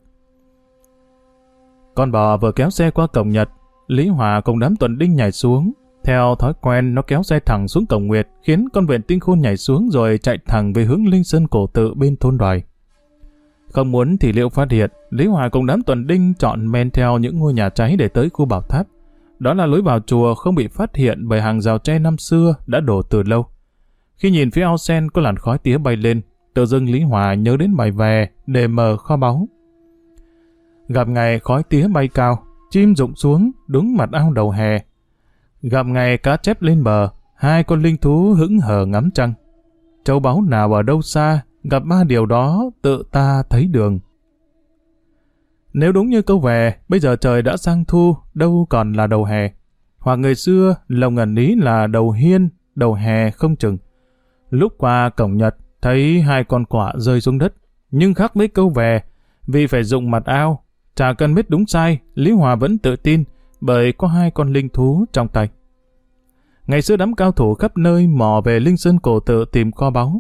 Con bò vừa kéo xe qua cổng Nhật, Lý Hòa cùng đám tuần đinh nhảy xuống. Theo thói quen, nó kéo xe thẳng xuống cổng Nguyệt, khiến con vện tinh khôn nhảy xuống rồi chạy thẳng về hướng Linh Sơn Cổ Tự bên thôn Đoài. Không muốn Thị Liễu phát hiện, Lý Hòa cùng đám tuần đinh chọn men theo những ngôi nhà cháy để tới khu bảo tháp. Đó là lối vào chùa không bị phát hiện bởi hàng rào tre năm xưa đã đổ từ lâu. Khi nhìn phía ao sen có làn khói tía bay lên, tự dưng Lý Hòa nhớ đến bài về để mở kho báu. Gặp ngày khói tía bay cao, chim rụng xuống đúng mặt ao đầu hè. Gặp ngày cá chép lên bờ, 2 con linh thú hững hờ ngắm trăng. Châu báu nào ở đâu xa, gặp 3 điều đó tự ta thấy đường. Nếu đúng như câu về, bây giờ trời đã sang thu, đâu còn là đầu hè. Hoặc người xưa, lòng ẩn ý là đầu hiên, đầu hè không chừng. Lúc qua cổng Nhật, thấy 2 con quạ rơi xuống đất. Nhưng khác với câu về, vì phải dụng mặt ao, chả cần biết đúng sai, Lý Hòa vẫn tự tin, bởi có 2 con linh thú trong tay. Ngày xưa đám cao thủ khắp nơi mò về Linh Sơn Cổ Tự tìm kho báu.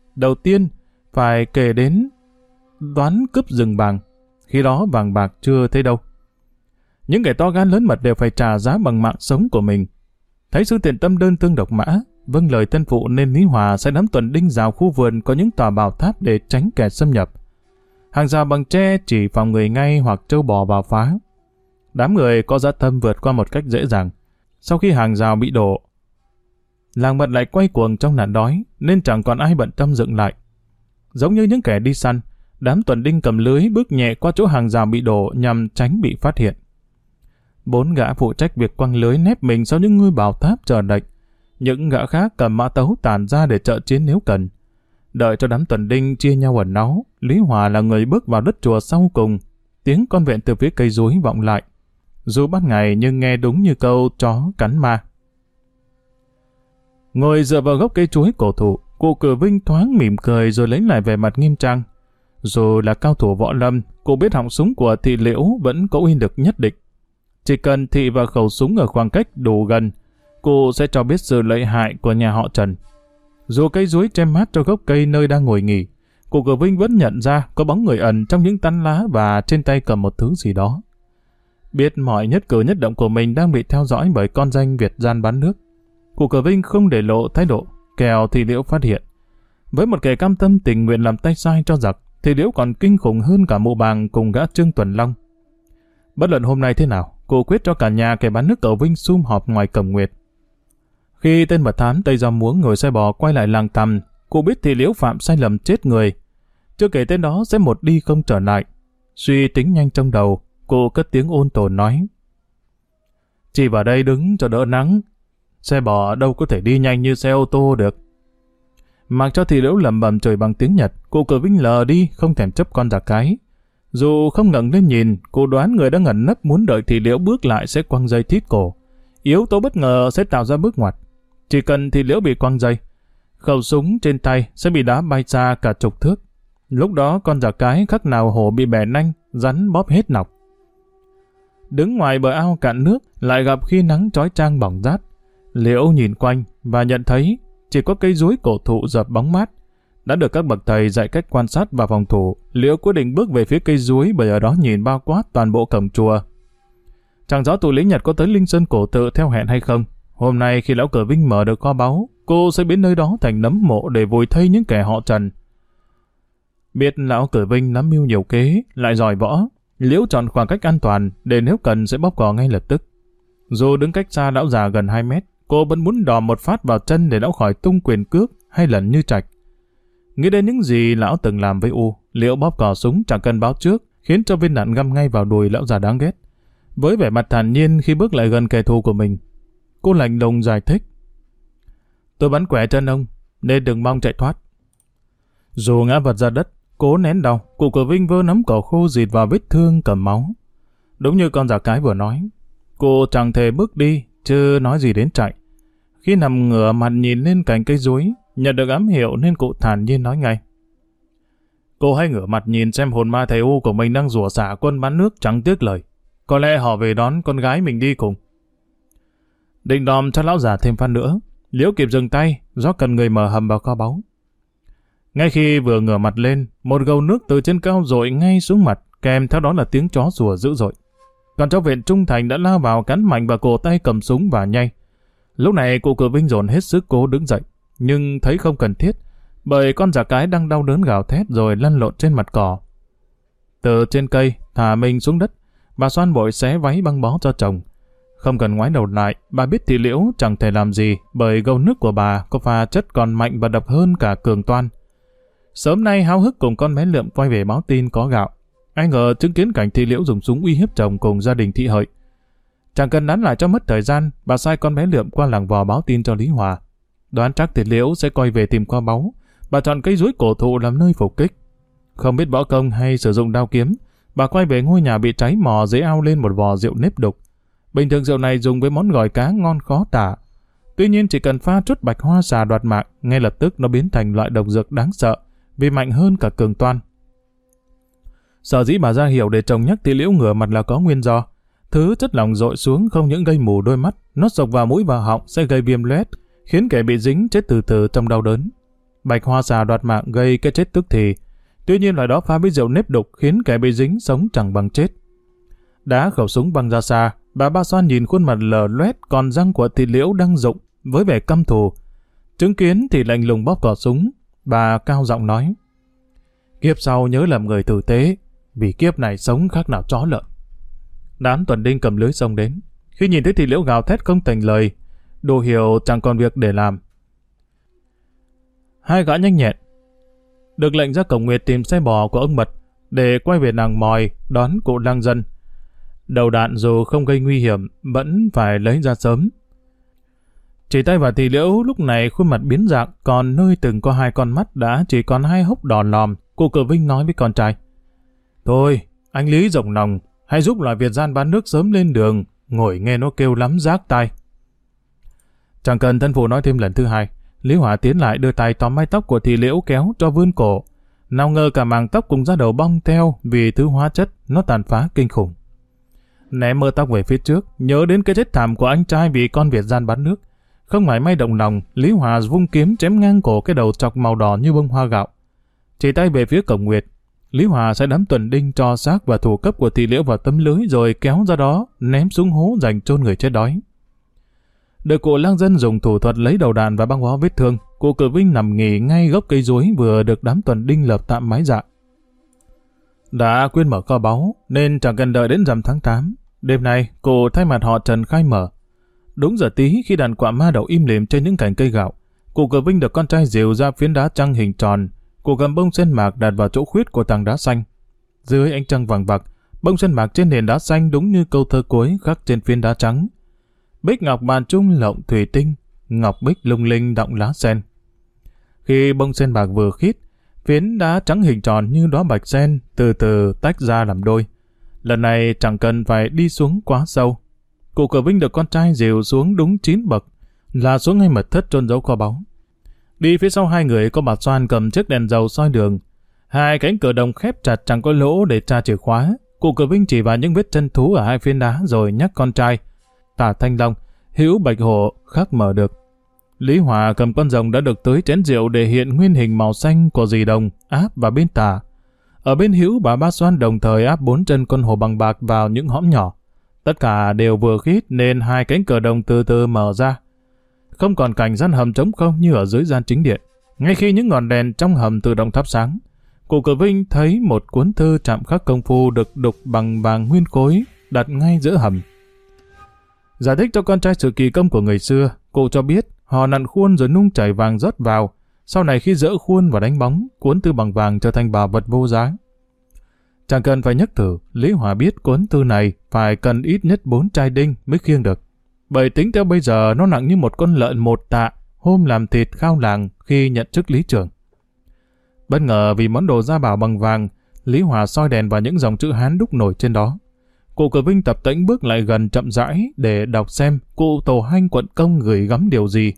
đầu tiên phải kể đến toán cướp rừng vàng. Khi đó vàng bạc chưa thấy đâu. Những kẻ to gan lớn mật đều phải trả giá bằng mạng sống của mình. Thấy sự tiện tâm đơn thương độc mã, vâng lời thân phụ nên Lý Hòa sẽ đám tuần đinh rào khu vườn có những tòa bảo tháp để tránh kẻ xâm nhập. Hàng rào bằng tre chỉ phòng người ngay hoặc trâu bò vào phá. Đám người có dã tâm vượt qua một cách dễ dàng. Sau khi hàng rào bị đổ, làng mật lại quay cuồng trong nạn đói nên chẳng còn ai bận tâm dựng lại. Giống như những kẻ đi săn, đám tuần đinh cầm lưới bước nhẹ qua chỗ hàng rào bị đổ nhằm tránh bị phát hiện. 4 gã phụ trách việc quăng lưới nép mình sau những ngôi bảo tháp chờ đợi. Những gã khác cầm mã tấu tản ra để trợ chiến nếu cần. Đợi cho đám tuần đinh chia nhau ẩn náu, Lý Hòa là người bước vào đất chùa sau cùng. Tiếng con vẹn từ phía cây rúi vọng lại. Dù ban ngày nhưng nghe đúng như câu chó cắn ma. Ngồi dựa vào gốc cây chuối cổ thụ, cụ Cử Vinh thoáng mỉm cười rồi lấy lại vẻ mặt nghiêm trang. Dù là cao thủ võ lâm, cụ biết họng súng của Thị Liễu vẫn có uy lực nhất định. Chỉ cần thị và khẩu súng ở khoảng cách đủ gần, cụ sẽ cho biết sự lợi hại của nhà họ Trần. Dù cây rúi che mát cho gốc cây nơi đang ngồi nghỉ, cụ Cử Vinh vẫn nhận ra có bóng người ẩn trong những tán lá và trên tay cầm một thứ gì đó. Biết mọi nhất cử nhất động của mình đang bị theo dõi bởi con danh Việt gian bán nước, cụ Cử Vinh không để lộ thái độ, kẻo Thị Liễu phát hiện. Với một kẻ cam tâm tình nguyện làm tay sai cho giặc, Thị Liễu còn kinh khủng hơn cả mụ bàng cùng gã Trương Tuần Long. Bất luận hôm nay thế nào, cụ quyết cho cả nhà kẻ bán nước cậu Vinh sum họp ngoài Cẩm Nguyệt. Khi tên mật thám Tây Gió Muống ngồi xe bò quay lại làng tằm, cụ biết Thị Liễu phạm sai lầm chết người. Chưa kể tên đó sẽ một đi không trở lại. Suy tính nhanh trong đầu, cụ cất tiếng ôn tồn nói: "Chỉ vào đây đứng cho đỡ nắng. Xe bò đâu có thể đi nhanh như xe ô tô được." Mặc cho Thị Liễu lẩm bẩm chửi bằng tiếng Nhật, cụ Cử Vinh lờ đi, không thèm chấp con giặc cái. Dù không ngẩng lên nhìn, cụ đoán người đang ẩn nấp muốn đợi Thị Liễu bước lại sẽ quăng dây thít cổ. Yếu tố bất ngờ sẽ tạo ra bước ngoặt. Chỉ cần Thị Liễu bị quăng dây, khẩu súng trên tay sẽ bị đá bay xa cả chục thước. Lúc đó con giặc cái khắc nào hổ bị bẻ nanh, rắn bóp hết nọc. Đứng ngoài bờ ao cạn nước, lại gặp khi nắng chói chang bỏng rát. Liễu nhìn quanh và nhận thấy chỉ có cây rúi cổ thụ dập bóng mát. Đã được các bậc thầy dạy cách quan sát và phòng thủ, Liễu quyết định bước về phía cây rúi bởi ở đó nhìn bao quát toàn bộ cổng chùa. Chẳng rõ tù Lý Nhật có tới Linh Sơn cổ tự theo hẹn hay không. Hôm nay khi lão Cử Vinh mở được kho báu, cô sẽ biến nơi đó thành nấm mộ để vùi thây những kẻ họ Trần. Biết lão Cử Vinh nắm mưu nhiều kế, lại giỏi võ, Liễu chọn khoảng cách an toàn để nếu cần sẽ bóp cò ngay lập tức. Dù đứng cách xa lão già gần 2 mét, cô vẫn muốn đò một phát vào chân để lão khỏi tung quyền cước hay lần như Trạch. Nghĩ đến những gì lão từng làm với U, Liễu bóp cò súng chẳng cần báo trước, khiến cho viên đạn găm ngay vào đùi lão già đáng ghét. Với vẻ mặt thản nhiên khi bước lại gần kẻ thù của mình, cô lạnh lùng giải thích: "Tôi bắn quẻ chân ông, nên đừng mong chạy thoát." Dù ngã vật ra đất, cố nén đau, cụ Cử Vinh vơ nắm cỏ khô dịt vào vết thương cầm máu. Đúng như con giặc cái vừa nói, cô chẳng thể bước đi, chứ nói gì đến chạy. Khi nằm ngửa mặt nhìn lên cành cây rúi, nhận được ám hiệu nên cụ thản nhiên nói ngay: "Cô hãy ngửa mặt nhìn xem hồn ma thầy U của mình đang rủa xả quân bán nước chẳng tiếc lời. Có lẽ họ về đón con gái mình đi cùng." Định đòm cho lão già thêm phát nữa, Liễu kịp dừng tay do cần người mở hầm vào kho báu. Ngay khi vừa ngửa mặt lên, một gầu nước từ trên cao dội ngay xuống mặt, kèm theo đó là tiếng chó sủa dữ dội. Còn cháu viện trung thành đã lao vào cắn mạnh vào cổ tay cầm súng và nhay. Lúc này cụ Cử Vinh dồn hết sức cố đứng dậy, nhưng thấy không cần thiết, bởi con giặc cái đang đau đớn gào thét rồi lăn lộn trên mặt cỏ. Từ trên cây thả mình xuống đất, bà xoan bội xé váy băng bó cho chồng. Không cần ngoái đầu lại, bà biết Thị Liễu chẳng thể làm gì bởi gầu nước của bà có pha chất còn mạnh và độc hơn cả cường toan. Sớm nay háo hức cùng con bé Lượm quay về báo tin có gạo. Ai ngờ chứng kiến cảnh Thị Liễu dùng súng uy hiếp chồng cùng gia đình Thị Hợi. Chẳng cần nán lại cho mất thời gian, bà sai con bé Lượm qua làng Vò báo tin cho Lý Hòa. Đoán chắc Thị Liễu sẽ quay về tìm kho báu. Bà chọn cây rúi cổ thụ làm nơi phục kích. Không biết võ công hay sử dụng đao kiếm, bà quay về ngôi nhà bị cháy mò dưới ao lên một vò rượu nếp đục. Bình thường rượu này dùng với món gỏi cá ngon khó tả. Tuy nhiên chỉ cần pha chút bạch hoa xà đoạt mạng, ngay lập tức nó biến thành loại độc dược đáng sợ, vì mạnh hơn cả cường toan. Sở dĩ bà ra hiệu để chồng nhắc Thị Liễu ngửa mặt là có nguyên do. Thứ chất lỏng dội xuống không những gây mù đôi mắt, nó sộc vào mũi và họng sẽ gây viêm loét, khiến kẻ bị dính chết từ từ trong đau đớn. Bạch hoa xà đoạt mạng gây cái chết tức thì. Tuy nhiên loại đó pha với rượu nếp đục khiến kẻ bị dính sống chẳng bằng chết. Đá khẩu súng băng ra xa, bà Ba Xoan nhìn khuôn mặt lờ loét còn răng của Thị Liễu đang rụng với vẻ căm thù. Chứng kiến thì lạnh lùng bóp cò súng, bà cao giọng nói: kiếp sau nhớ làm người tử tế, vì kiếp này sống khác nào chó lợn. Đám tuần đinh cầm lưới xông đến. Khi nhìn thấy Thị Liễu gào thét không thành lời, đồ hiểu chẳng còn việc để làm. Hai gã nhanh nhẹn được lệnh ra cổng Nguyệt tìm xe bò của ông Mật để quay về nàng Mòi đón cụ lang dân. Đầu đạn dù không gây nguy hiểm vẫn phải lấy ra sớm. Chỉ tay và Thị Liễu lúc này khuôn mặt biến dạng, còn nơi từng có hai con mắt đã chỉ còn hai hốc đỏ lòm. Cụ Cờ Vinh nói với con trai: thôi, anh Lý rộng lòng, hãy giúp loài Việt gian bán nước sớm lên đường, ngồi nghe nó kêu lắm rác tai. Chẳng cần thân phụ nói thêm lần thứ hai, Lý Hỏa tiến lại đưa tay tóm mái tóc của Thị Liễu kéo cho vươn cổ. Nào ngờ cả màng tóc cùng da đầu bong theo vì thứ hóa chất nó tàn phá kinh khủng. Ném mơ tóc về phía trước, nhớ đến cái chết thảm của anh trai vì con Việt gian bán nước. Không mảy may động lòng, Lý Hòa vung kiếm chém ngang cổ cái đầu chọc màu đỏ như bông hoa gạo. Chỉ tay về phía cổng Nguyệt, Lý Hòa sẽ đám tuần đinh cho xác và thủ cấp của Thị Liễu vào tấm lưới rồi kéo ra đó, ném xuống hố dành chôn người chết đói. Đợi cụ lang dân dùng thủ thuật lấy đầu đạn và băng bó vết thương, cụ Cờ Vinh nằm nghỉ ngay gốc cây chuối vừa được đám tuần đinh lợp tạm mái dạ. Đã quên mở kho báu nên chẳng cần đợi đến rằm tháng 8. Đêm nay, cụ thay mặt họ Trần khai mở. Đúng giờ tí khi đàn quạ ma đậu im lìm trên những cành cây gạo, cụ Cờ Vinh được con trai dìu ra phiến đá trăng hình tròn. Cụ cầm bông sen mạc đặt vào chỗ khuyết của tảng đá xanh. Dưới ánh trăng vàng vặc, bông sen mạc trên nền đá xanh đúng như câu thơ cuối khắc trên phiến đá trắng. Bích ngọc bàn trung lộng thủy tinh, ngọc bích lung linh đọng lá sen. Khi bông sen bạc vừa khít, phiến đá trắng hình tròn như đóa bạch sen từ từ tách ra làm đôi. Lần này chẳng cần phải đi xuống quá sâu. Cụ Cờ Vinh được con trai dìu xuống đúng 9 bậc, là xuống ngay mật thất chôn giấu kho báu. Đi phía sau hai người có bà Xoan cầm chiếc đèn dầu soi đường. Hai cánh cửa đồng khép chặt chẳng có lỗ để tra chìa khóa. Cụ Cờ Vinh chỉ vào những vết chân thú ở hai phiến đá rồi nhắc con trai: Tả Thanh Long, Hữu Bạch Hổ khắc mở được. Lý Hòa cầm con rồng đã được tưới chén rượu để hiện nguyên hình màu xanh của dì đồng áp vào bên tả. Ở bên hữu, bà Ba Xoan đồng thời áp 4 chân con hổ bằng bạc vào những hõm nhỏ. Tất cả đều vừa khít nên hai cánh cửa đồng từ từ mở ra. Không còn cảnh gian hầm trống không như ở dưới gian chính điện. Ngay khi những ngọn đèn trong hầm tự động thắp sáng, cụ Cờ Vinh thấy một cuốn thư chạm khắc công phu được đục bằng vàng nguyên khối đặt ngay giữa hầm. Giải thích cho con trai sự kỳ công của người xưa, cụ cho biết họ nặn khuôn rồi nung chảy vàng rót vào. Sau này khi dỡ khuôn và đánh bóng, cuốn thư bằng vàng trở thành bảo vật vô giá. Chẳng cần phải nhắc thử, Lý Hòa biết cuốn thư này phải cần ít nhất 4 trai đinh mới khiêng được. Bởi tính theo bây giờ nó nặng như một con lợn 1 tạ hôm làm thịt khao làng khi nhận chức lý trưởng. Bất ngờ vì món đồ gia bảo bằng vàng, Lý Hòa soi đèn vào những dòng chữ Hán đúc nổi trên đó. Cụ Cờ Vinh tập tễnh bước lại gần chậm rãi để đọc xem cụ Tổ Hanh quận công gửi gắm điều gì.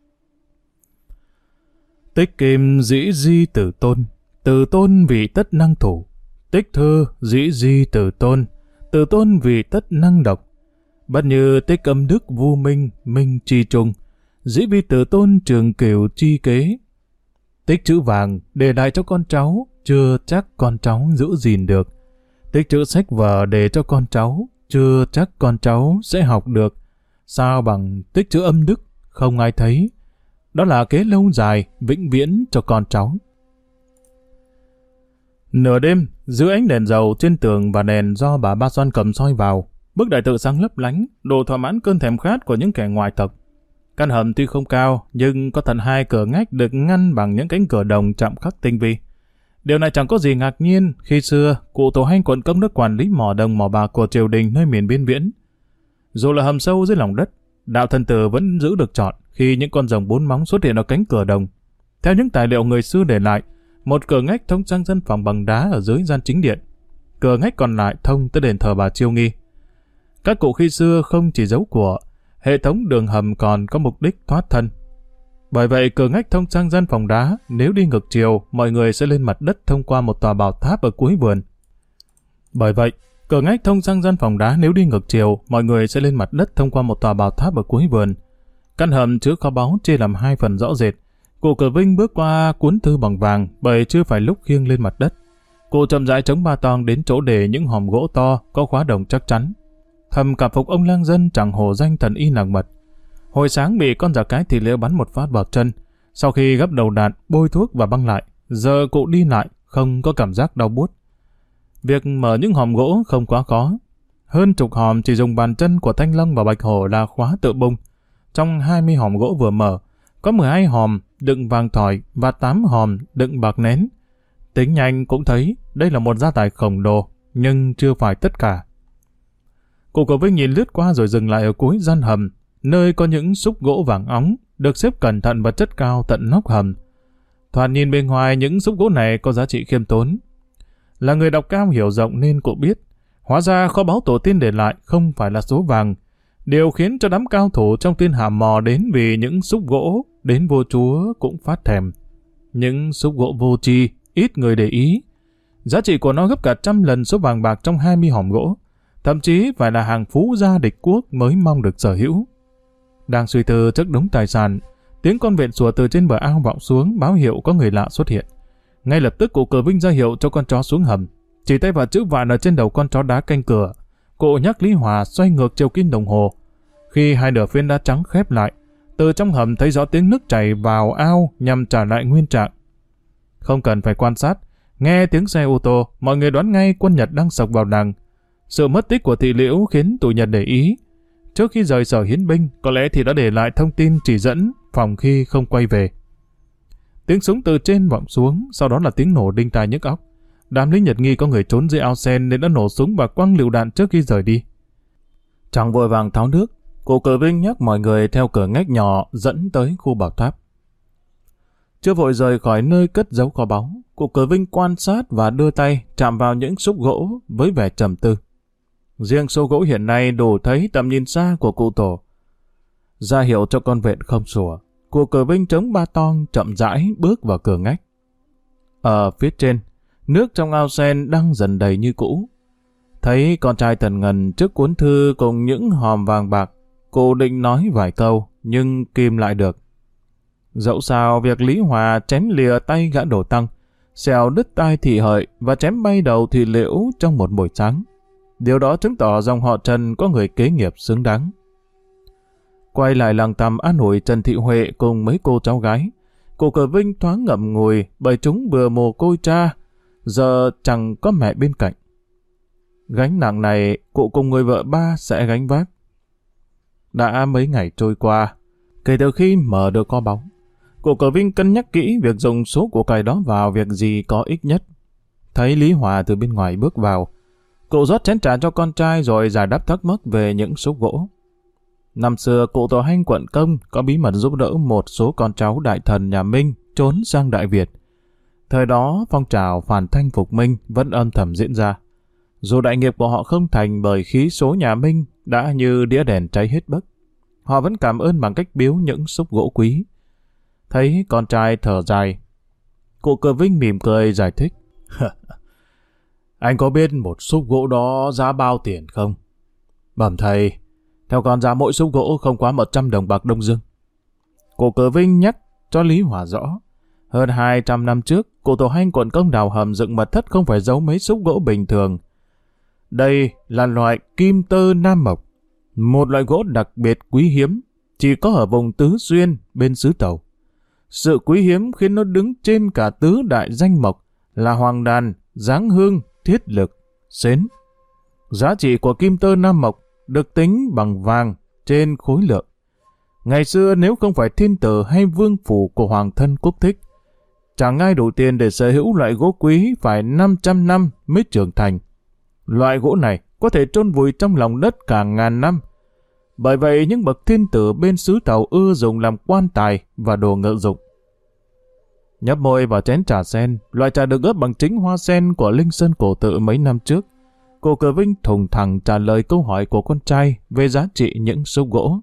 Tích kim dĩ di tử tôn vì tất năng thủ. Tích thư dĩ di tử tôn vì tất năng độc. Bất như tích âm đức vu minh, minh chi trung, dĩ vi tử tôn trường cửu chi kế. Tích chữ vàng để lại cho con cháu, chưa chắc con cháu giữ gìn được. Tích chữ sách vở để cho con cháu, chưa chắc con cháu sẽ học được. Sao bằng tích chữ âm đức, không ai thấy. Đó là kế lâu dài, vĩnh viễn cho con cháu. Nửa đêm, dưới ánh đèn dầu trên tường và đèn do bà Ba Xoan cầm soi vào, bức đại tự sáng lấp lánh, đồ thỏa mãn cơn thèm khát của những kẻ ngoại tộc. Căn hầm tuy không cao, nhưng có tận 2 cửa ngách được ngăn bằng những cánh cửa đồng chạm khắc tinh vi. Điều này chẳng có gì ngạc nhiên khi xưa cụ Tổ Hanh quận công đã quản lý mỏ đồng mỏ bạc của triều đình nơi miền biên viễn. Dù là hầm sâu dưới lòng đất, đạo thần tử vẫn giữ được trọn khi những con rồng 4 móng xuất hiện ở cánh cửa đồng. Theo những tài liệu người xưa để lại, một cửa ngách thông sang dân phòng bằng đá ở dưới gian chính điện. Cửa ngách còn lại thông tới đền thờ bà Chiêu Nghi. Các cụ khi xưa không chỉ giấu của, hệ thống đường hầm còn có mục đích thoát thân. Bởi vậy cửa ngách thông sang gian phòng đá, nếu đi ngược chiều, mọi người sẽ lên mặt đất thông qua một tòa bảo tháp ở cuối vườn. Căn hầm chứa kho báu chia làm 2 phần rõ rệt. Cụ Cờ Vinh bước qua cuốn thư bằng vàng bởi chưa phải lúc khiêng lên mặt đất. Cụ chậm rãi chống ba tong đến chỗ để những hòm gỗ to có khóa đồng chắc chắn. Thầm cảm phục ông lang dân chẳng hổ danh thần y nàng mật. Hồi sáng bị con giặc cái thì liễu bắn một phát vào chân. Sau khi gấp đầu đạn, bôi thuốc và băng lại, giờ cụ đi lại không có cảm giác đau buốt. Việc mở những hòm gỗ không quá khó. Hơn chục hòm chỉ dùng bàn chân của Thanh Long và Bạch Hổ là khóa tự bung. Trong 20 hòm gỗ vừa mở, có 12 hòm đựng vàng thỏi và 8 hòm đựng bạc nén. Tính nhanh cũng thấy đây là một gia tài khổng lồ, nhưng chưa phải tất cả. Cụ Cờ Vinh nhìn lướt qua rồi dừng lại ở cuối gian hầm, nơi có những xúc gỗ vàng óng được xếp cẩn thận và chất cao tận nóc hầm. Thoạt nhìn bên ngoài những xúc gỗ này có giá trị khiêm tốn. Là người đọc cao hiểu rộng nên cụ biết, hóa ra kho báu tổ tiên để lại không phải là số vàng. Điều khiến cho đám cao thủ trong thiên hạ mò đến vì những xúc gỗ đến vua chúa cũng phát thèm. Những xúc gỗ vô tri, ít người để ý. Giá trị của nó gấp cả 100 lần số vàng bạc trong 20 hòm gỗ. Thậm chí phải là hàng phú gia địch quốc mới mong được sở hữu. Đang suy tư trước đống tài sản, tiếng con vẹn sủa từ trên bờ ao vọng xuống báo hiệu có người lạ xuất hiện. Ngay lập tức cụ Cờ Vinh ra hiệu cho con chó xuống hầm. Chỉ tay vào chữ vạn ở trên đầu con chó đá canh cửa. Cụ nhắc Lý Hòa xoay ngược chiều kim đồng hồ. Khi hai nửa phiến đá trắng khép lại, từ trong hầm thấy rõ tiếng nước chảy vào ao nhằm trả lại nguyên trạng. Không cần phải quan sát, nghe tiếng xe ô tô, mọi người đoán ngay quân Nhật đang sộc vào nàng. Sự mất tích của thị Liễu khiến tụi Nhật để ý. Trước khi rời sở hiến binh, có lẽ thì đã để lại thông tin chỉ dẫn phòng khi không quay về. Tiếng súng từ trên vọng xuống, sau đó là tiếng nổ đinh tai nhức óc. Đám lính Nhật nghi có người trốn dưới ao sen nên đã nổ súng và quăng lựu đạn trước khi rời đi. Chẳng vội vàng tháo nước, cụ Cờ Vinh nhắc mọi người theo cửa ngách nhỏ dẫn tới khu bảo tháp. Chưa vội rời khỏi nơi cất giấu kho báu, cụ Cờ Vinh quan sát và đưa tay chạm vào những xúc gỗ với vẻ trầm tư. Riêng số gỗ hiện nay đủ thấy tầm nhìn xa của cụ tổ. Ra hiệu cho con vẹn không sủa, cụ Cờ Vinh chống ba tong chậm rãi bước vào cửa ngách. Ở phía trên, nước trong ao sen đang dần đầy như cũ. Thấy con trai Tần Ngần trước cuốn thư cùng những hòm vàng bạc, cụ định nói vài câu nhưng kìm lại được. Dẫu sao việc Lý Hòa chém lìa tay gã đổ tăng, xèo đứt tai thị Hợi và chém bay đầu thị Liễu trong một buổi sáng. Điều đó chứng tỏ dòng họ Trần có người kế nghiệp xứng đáng. Quay lại làng tằm an ủi Trần Thị Huệ cùng mấy cô cháu gái, cụ Cờ Vinh thoáng ngậm ngùi bởi chúng vừa mồ côi cha, giờ chẳng có mẹ bên cạnh. Gánh nặng này cụ cùng người vợ ba sẽ gánh vác. Đã mấy ngày trôi qua, kể từ khi mở được kho báu, cụ Cờ Vinh cân nhắc kỹ việc dùng số của cải đó vào việc gì có ích nhất. Thấy Lý Hòa từ bên ngoài bước vào, cụ rót chén trà cho con trai rồi giải đáp thắc mắc về những xúc gỗ. Năm xưa cụ Tổ Hanh quận Công có bí mật giúp đỡ một số con cháu đại thần nhà Minh trốn sang Đại Việt. Thời đó phong trào phản thanh phục Minh vẫn âm thầm diễn ra. Dù đại nghiệp của họ không thành bởi khí số nhà Minh đã như đĩa đèn cháy hết bấc, họ vẫn cảm ơn bằng cách biếu những xúc gỗ quý. Thấy con trai thở dài, cụ Cờ Vinh mỉm cười giải thích. Anh có biết một xúc gỗ đó giá bao tiền không? Bẩm thầy, theo con giá mỗi xúc gỗ không quá 100 đồng bạc Đông Dương. Cụ Cờ Vinh nhắc cho Lý Hòa rõ. Hơn 200 năm trước, cụ Tổ Hanh quận Công đào hầm dựng mật thất không phải giấu mấy xúc gỗ bình thường. Đây là loại kim tơ Nam Mộc, một loại gỗ đặc biệt quý hiếm, chỉ có ở vùng Tứ Xuyên bên xứ Tàu. Sự quý hiếm khiến nó đứng trên cả tứ đại danh mộc là Hoàng Đàn, Giáng Hương, Thiết Lực, Xến. Giá trị của kim tơ Nam Mộc được tính bằng vàng trên khối lượng. Ngày xưa nếu không phải thiên tử hay vương phủ của hoàng thân quốc thích, chẳng ai đủ tiền để sở hữu loại gỗ quý phải 500 năm mới trưởng thành. Loại gỗ này có thể chôn vùi trong lòng đất cả ngàn năm. Bởi vậy những bậc thiên tử bên xứ Tàu ưa dùng làm quan tài và đồ ngự dụng. Nhấp môi vào chén trà sen, loại trà được ướp bằng chính hoa sen của Linh Sơn cổ tự mấy năm trước. Cụ Cờ Vinh thùng thẳng trả lời câu hỏi của con trai về giá trị những xúc gỗ.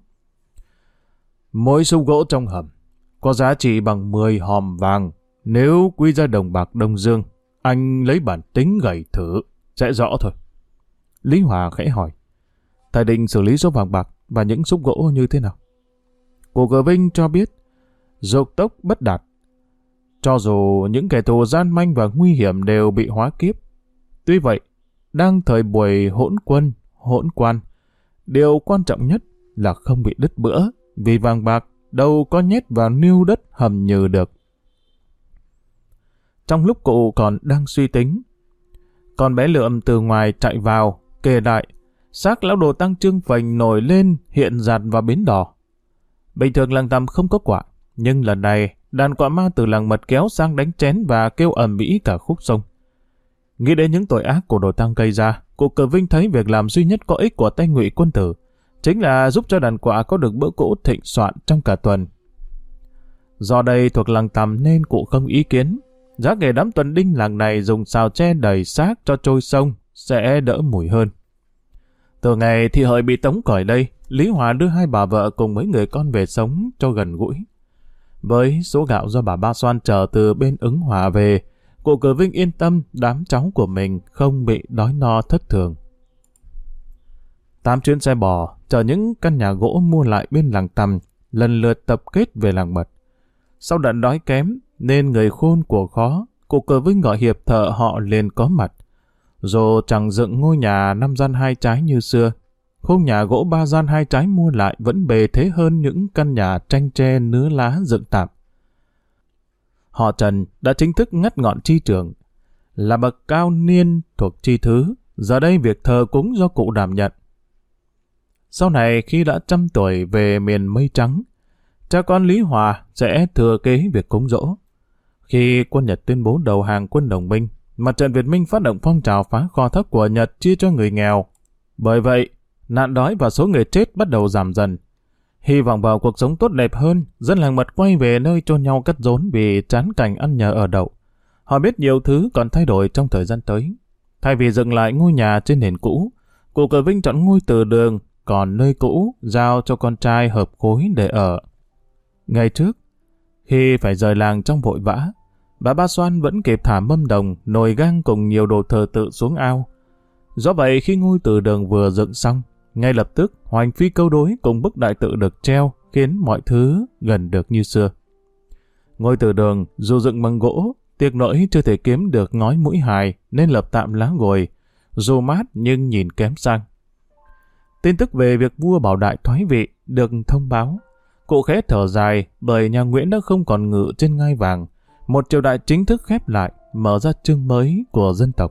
Mỗi xúc gỗ trong hầm có giá trị bằng 10 hòm vàng. Nếu quy ra đồng bạc Đông Dương, anh lấy bản tính gầy thử, sẽ rõ thôi. Lý Hòa khẽ hỏi, thầy định xử lý số vàng bạc và những xúc gỗ như thế nào? Cụ Cờ Vinh cho biết, dục tốc bất đạt, cho dù những kẻ thù gian manh và nguy hiểm đều bị hóa kiếp. Tuy vậy, đang thời buổi hỗn quân, hỗn quan, điều quan trọng nhất là không bị đứt bữa, vì vàng bạc đâu có nhét vào niêu đất hầm nhừ được. Trong lúc cụ còn đang suy tính, con bé Lượm từ ngoài chạy vào, kề đại, xác lão Đồ Tăng trương phành nổi lên, hiện dạt vào bến đò. Bình thường làng Tằm không có quạ, nhưng lần này đàn quạ ma từ làng Mật kéo sang đánh chén và kêu ầm ĩ cả khúc sông. Nghĩ đến những tội ác của Đồ Tăng gây ra, cụ Cờ Vinh thấy việc làm duy nhất có ích của tay Ngụy Quân Tử chính là giúp cho đàn quạ có được bữa cỗ thịnh soạn trong cả tuần. Do đây thuộc làng Tằm nên cụ không ý kiến. Giá nghề đám tuần đinh làng này dùng xào tre đầy xác cho trôi sông sẽ đỡ mùi hơn. Từ ngày thì hợi bị tống còi đây, Lý Hòa đưa hai bà vợ cùng mấy người con về sống cho gần gũi. Với số gạo do bà Ba Xoan chờ từ bên Ứng Hòa về, cụ Cờ Vinh yên tâm đám cháu của mình không bị đói no thất thường. 8 chuyến xe bò chở những căn nhà gỗ mua lại bên làng Tằm lần lượt tập kết về làng Mật. Sau đợt đói kém nên người khôn của khó, cụ Cờ Vinh gọi hiệp thợ họ liền có mặt. Dù chẳng dựng ngôi nhà 5 gian 2 trái như xưa, khung nhà gỗ 3 gian 2 trái mua lại vẫn bề thế hơn những căn nhà tranh tre nứa lá dựng tạm. Họ Trần đã chính thức ngắt ngọn chi trưởng, là bậc cao niên thuộc chi thứ, giờ đây việc thờ cúng do cụ đảm nhận. Sau này khi đã 100 tuổi về miền mây trắng, cha con Lý Hòa sẽ thừa kế việc cúng dỗ. Khi quân Nhật tuyên bố đầu hàng quân đồng minh, Mặt trận Việt Minh phát động phong trào phá kho thóc của Nhật chia cho người nghèo. Bởi vậy, nạn đói và số người chết bắt đầu giảm dần. Hy vọng vào cuộc sống tốt đẹp hơn, dân làng Mật quay về nơi chôn nhau cắt rốn vì chán cảnh ăn nhờ ở đậu. Họ biết nhiều thứ còn thay đổi trong thời gian tới. Thay vì dựng lại ngôi nhà trên nền cũ, cụ Cờ Vinh chọn ngôi từ đường, còn nơi cũ giao cho con trai hợp khối để ở. Ngày trước, khi phải rời làng trong vội vã, bà Ba Xoan vẫn kịp thả mâm đồng, nồi gang cùng nhiều đồ thờ tự xuống ao. Do vậy khi ngôi từ đường vừa dựng xong, ngay lập tức hoành phi câu đối cùng bức đại tự được treo, khiến mọi thứ gần được như xưa. Ngôi từ đường dù dựng bằng gỗ, tiếc nỗi chưa thể kiếm được ngói mũi hài nên lập tạm lá gồi, dù mát nhưng nhìn kém sang. Tin tức về việc vua Bảo Đại thoái vị được thông báo. Cụ khẽ thở dài bởi nhà Nguyễn đã không còn ngự trên ngai vàng. Một triều đại chính thức khép lại, mở ra chương mới của dân tộc.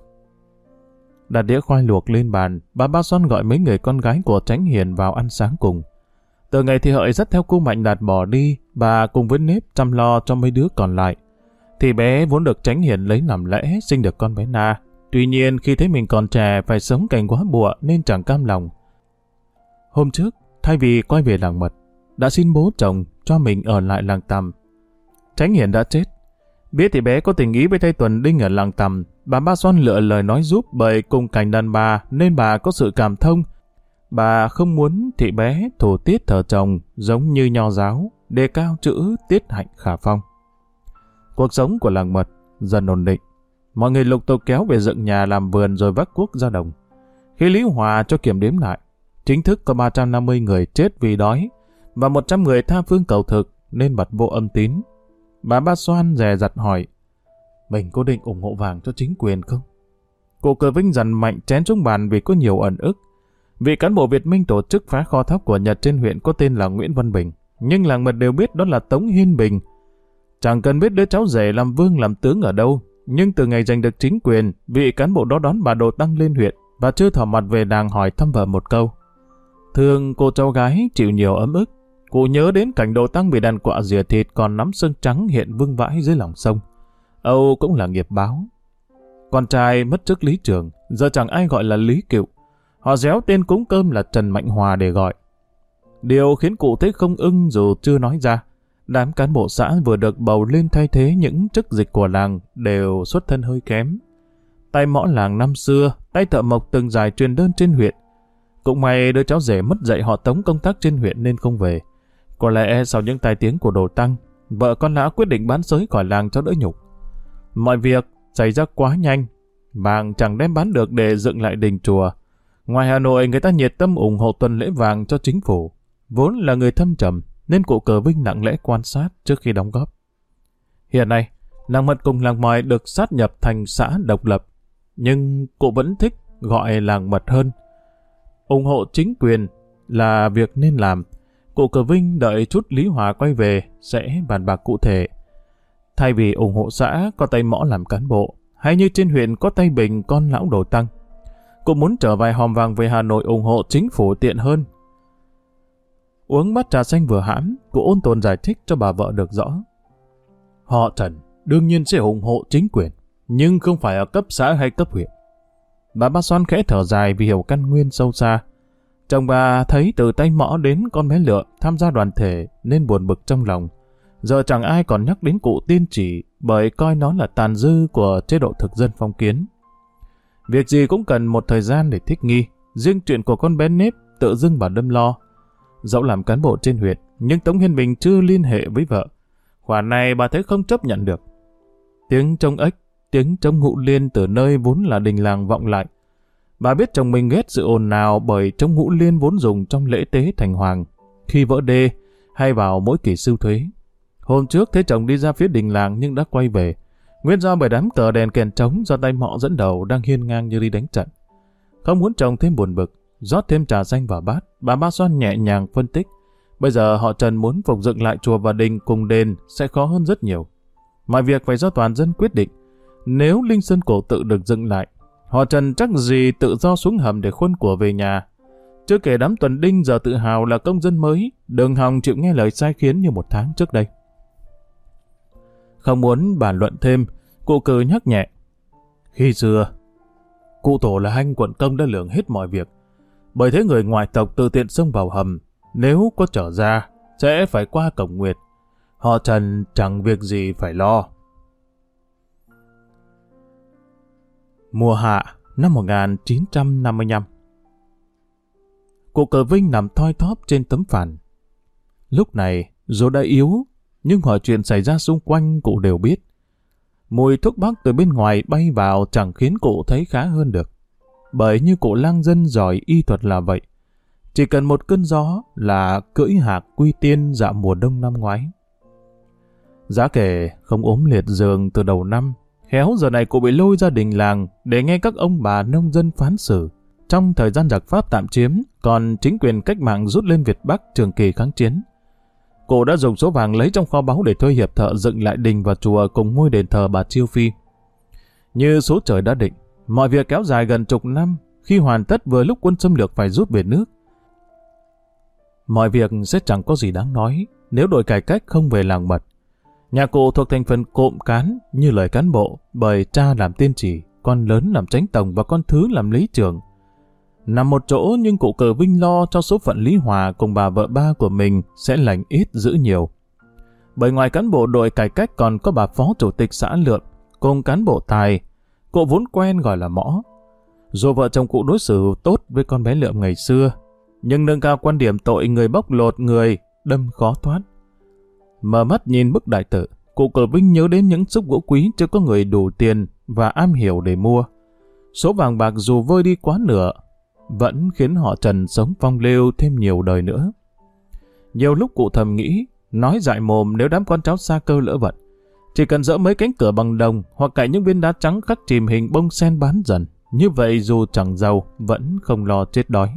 Đặt đĩa khoai luộc lên bàn, bà Ba Xoan gọi mấy người con gái của Tránh Hiền vào ăn sáng cùng. Từ ngày thì hợi dắt theo cô Mạnh Đạt bỏ đi, bà cùng với Nếp chăm lo cho mấy đứa còn lại. Thì bé vốn được Tránh Hiền lấy làm lẽ sinh được con bé Na. Tuy nhiên khi thấy mình còn trẻ phải sống cảnh quá bụa nên chẳng cam lòng. Hôm trước, thay vì quay về làng Mật, đã xin bố chồng cho mình ở lại làng Tằm. Tránh Hiền đã chết. Biết thì bé có tình ý với thầy Tuần Đinh ở làng Tằm, bà Ba Xoan lựa lời nói giúp bởi cùng cảnh đàn bà nên bà có sự cảm thông. Bà không muốn thị bé thổ tiết thờ chồng giống như nho giáo, đề cao chữ tiết hạnh khả phong. Cuộc sống của làng Mật dần ổn định. Mọi người lục tục kéo về dựng nhà làm vườn rồi vác cuốc ra đồng. Khi Lý Hòa cho kiểm đếm lại, chính thức có 350 người chết vì đói và 100 người tha phương cầu thực nên bật vô âm tín. Bà Ba Xoan dè dặt hỏi, mình có định ủng hộ vàng cho chính quyền không? Cụ Cờ Vinh dằn mạnh chén xuống bàn vì có nhiều ẩn ức. Vị cán bộ Việt Minh tổ chức phá kho thóc của Nhật trên huyện có tên là Nguyễn Văn Bình, nhưng làng Mật đều biết đó là Tống Hiên Bình. Chẳng cần biết đứa cháu rể làm vương làm tướng ở đâu, nhưng từ ngày giành được chính quyền, vị cán bộ đó đón bà Đồ Tăng lên huyện và chưa thỏ mặt về làng hỏi thăm vợ một câu. Thương cô cháu gái chịu nhiều ấm ức. Cụ nhớ đến cảnh Đồ Tăng bị đàn quạ rỉa thịt còn nắm xương trắng hiện vương vãi dưới lòng sông. Âu cũng là nghiệp báo. Con trai mất chức lý trưởng, giờ chẳng ai gọi là Lý Cựu. Họ déo tên cúng cơm là Trần Mạnh Hòa để gọi. Điều khiến cụ thấy không ưng dù chưa nói ra. Đám cán bộ xã vừa được bầu lên thay thế những chức dịch của làng đều xuất thân hơi kém. Tay mõ làng năm xưa, tay thợ mộc từng giải truyền đơn trên huyện. Cũng may đứa cháu rể mất dạy họ Tống công tác trên huyện nên không về. Có lẽ sau những tai tiếng của Đồ Tăng, vợ con lão quyết định bán xới khỏi làng cho đỡ nhục. Mọi việc xảy ra quá nhanh, vàng chẳng đem bán được để dựng lại đình chùa. Ngoài Hà Nội, người ta nhiệt tâm ủng hộ tuần lễ vàng cho chính phủ. Vốn là người thâm trầm, nên cụ Cờ Vinh lặng lẽ quan sát trước khi đóng góp. Hiện nay, Làng Mật cùng làng Mòi được sát nhập thành xã độc lập, nhưng cụ vẫn thích gọi làng Mật hơn. Ủng hộ chính quyền là việc nên làm. Cụ Cờ Vinh đợi chút Lý Hòa quay về sẽ bàn bạc cụ thể. Thay vì ủng hộ xã có tay Mõ làm cán bộ, hay như trên huyện có tay Bình con lão Đồ Tăng, cụ muốn trở vài hòm vàng về Hà Nội ủng hộ chính phủ tiện hơn. Uống bát trà xanh vừa hãm, cụ ôn tồn giải thích cho bà vợ được rõ. Họ Trần đương nhiên sẽ ủng hộ chính quyền, nhưng không phải ở cấp xã hay cấp huyện. Bà Ba Xoan khẽ thở dài vì hiểu căn nguyên sâu xa. Chồng bà thấy từ tay Mõ đến con bé Lựa tham gia đoàn thể nên buồn bực trong lòng. Giờ chẳng ai còn nhắc đến cụ Tiên Chỉ bởi coi nó là tàn dư của chế độ thực dân phong kiến. Việc gì cũng cần một thời gian để thích nghi. Riêng chuyện của con bé Nếp tự dưng bà đâm lo. Dẫu làm cán bộ trên huyện, nhưng Tống Hiên Bình chưa liên hệ với vợ. Khoản này bà thấy không chấp nhận được. Tiếng trống ếch, tiếng trống Ngũ Liên từ nơi vốn là đình làng vọng lại. Bà biết chồng mình ghét sự ồn ào bởi trống Ngũ Liên vốn dùng trong lễ tế thành hoàng, khi vỡ đê hay vào mỗi kỳ sưu thuế. Hôm trước thấy chồng đi ra phía đình làng nhưng đã quay về. Nguyên do bởi đám cờ đèn kèn trống do tay Mõ dẫn đầu đang hiên ngang như đi đánh trận. Không muốn chồng thêm buồn bực, rót thêm trà xanh vào bát, bà Ba Xoan nhẹ nhàng phân tích. Bây giờ họ Trần muốn phục dựng lại chùa và đình cùng đền sẽ khó hơn rất nhiều. Mọi việc phải do toàn dân quyết định. Nếu Linh Sơn Cổ tự được dựng lại, họ Trần chắc gì tự do xuống hầm để khuân của về nhà. Chưa kể đám tuần đinh giờ tự hào là công dân mới, đừng hòng chịu nghe lời sai khiến như một tháng trước đây. Không muốn bàn luận thêm, cụ Cừ nhắc nhẹ. Khi xưa, cụ tổ là Hanh quận công đã lường hết mọi việc. Bởi thế người ngoại tộc tự tiện xông vào hầm, nếu có trở ra, sẽ phải qua cổng Nguyệt. Họ Trần chẳng việc gì phải lo. Mùa hạ năm 1955. Cụ Cờ Vinh nằm thoi thóp trên tấm phản. Lúc này, dù đã yếu, nhưng mọi chuyện xảy ra xung quanh cụ đều biết. Mùi thuốc bắc từ bên ngoài bay vào chẳng khiến cụ thấy khá hơn được. Bởi như cụ lang dân giỏi y thuật là vậy. Chỉ cần một cơn gió là cưỡi hạc quy tiên dạo mùa đông năm ngoái. Giá kể không ốm liệt giường từ đầu năm, khéo giờ này cụ bị lôi ra đình làng để nghe các ông bà nông dân phán xử. Trong thời gian giặc Pháp tạm chiếm, còn chính quyền cách mạng rút lên Việt Bắc trường kỳ kháng chiến. Cụ đã dùng số vàng lấy trong kho báu để thuê hiệp thợ dựng lại đình và chùa cùng ngôi đền thờ bà Chiêu Phi. Như số trời đã định, mọi việc kéo dài gần chục năm, khi hoàn tất vừa lúc quân xâm lược phải rút về nước. Mọi việc sẽ chẳng có gì đáng nói nếu đội cải cách không về làng Mật. Nhà cụ thuộc thành phần cộm cán như lời cán bộ, bởi cha làm tiên chỉ, con lớn làm chánh tổng và con thứ làm lý trưởng. Nằm một chỗ nhưng cụ Cờ Vinh lo cho số phận Lý Hòa cùng bà vợ ba của mình sẽ lành ít dữ nhiều. Bởi ngoài cán bộ đội cải cách còn có bà phó chủ tịch xã Lượm cùng cán bộ Tài, cụ vốn quen gọi là Mõ. Dù vợ chồng cụ đối xử tốt với con bé Lượm ngày xưa, nhưng nâng cao quan điểm tội người bóc lột người, đâm khó thoát. Mở mắt nhìn bức đại tự, cụ Cờ Vinh nhớ đến những xúc gỗ quý chưa có người đủ tiền và am hiểu để mua. Số vàng bạc dù vơi đi quá nửa, vẫn khiến họ Trần sống phong lưu thêm nhiều đời nữa. Nhiều lúc cụ thầm nghĩ, nói dại mồm nếu đám con cháu xa cơ lỡ vận. Chỉ cần dỡ mấy cánh cửa bằng đồng hoặc cạnh những viên đá trắng khắc chìm hình bông sen bán dần. Như vậy dù chẳng giàu, vẫn không lo chết đói.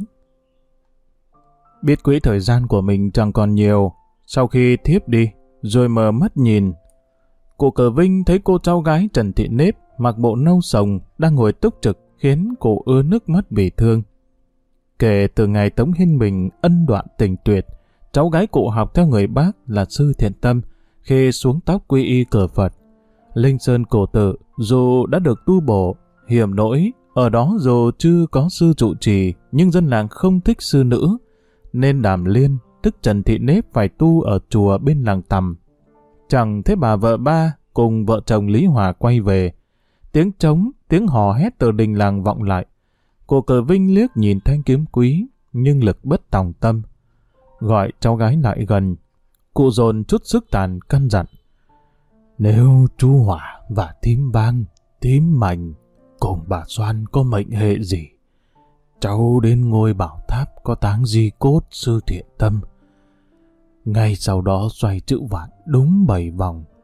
Biết quỹ thời gian của mình chẳng còn nhiều, sau khi thiếp đi, rồi mở mắt nhìn, cụ Cờ Vinh thấy cô cháu gái Trần Thị Nếp mặc bộ nâu sồng đang ngồi túc trực khiến cụ ứa nước mắt vì thương. Kể từ ngày Tống Hiên Bình ân đoạn tình tuyệt, cháu gái cụ học theo người bác là Sư Thiện Tâm khi xuống tóc quy y cờ Phật. Linh Sơn Cổ Tự dù đã được tu bổ, hiểm nỗi ở đó dù chưa có sư trụ trì nhưng dân làng không thích sư nữ, nên Đàm Liên tức Trần Thị Nếp phải tu ở chùa bên làng Tầm. Chẳng thấy bà vợ ba cùng vợ chồng Lý Hòa quay về. Tiếng trống, tiếng hò hét từ đình làng vọng lại. Cụ Cờ Vinh liếc nhìn thanh kiếm quý, nhưng lực bất tòng tâm. Gọi cháu gái lại gần, cụ dồn chút sức tàn căn dặn. Nếu chú Hỏa và thím Bang, thím Mạnh cùng bà Xoan có mệnh hệ gì, cháu đến ngôi bảo tháp có táng di cốt Sư Thiện Tâm. Ngay sau đó xoay chữ vạn đúng 7 vòng,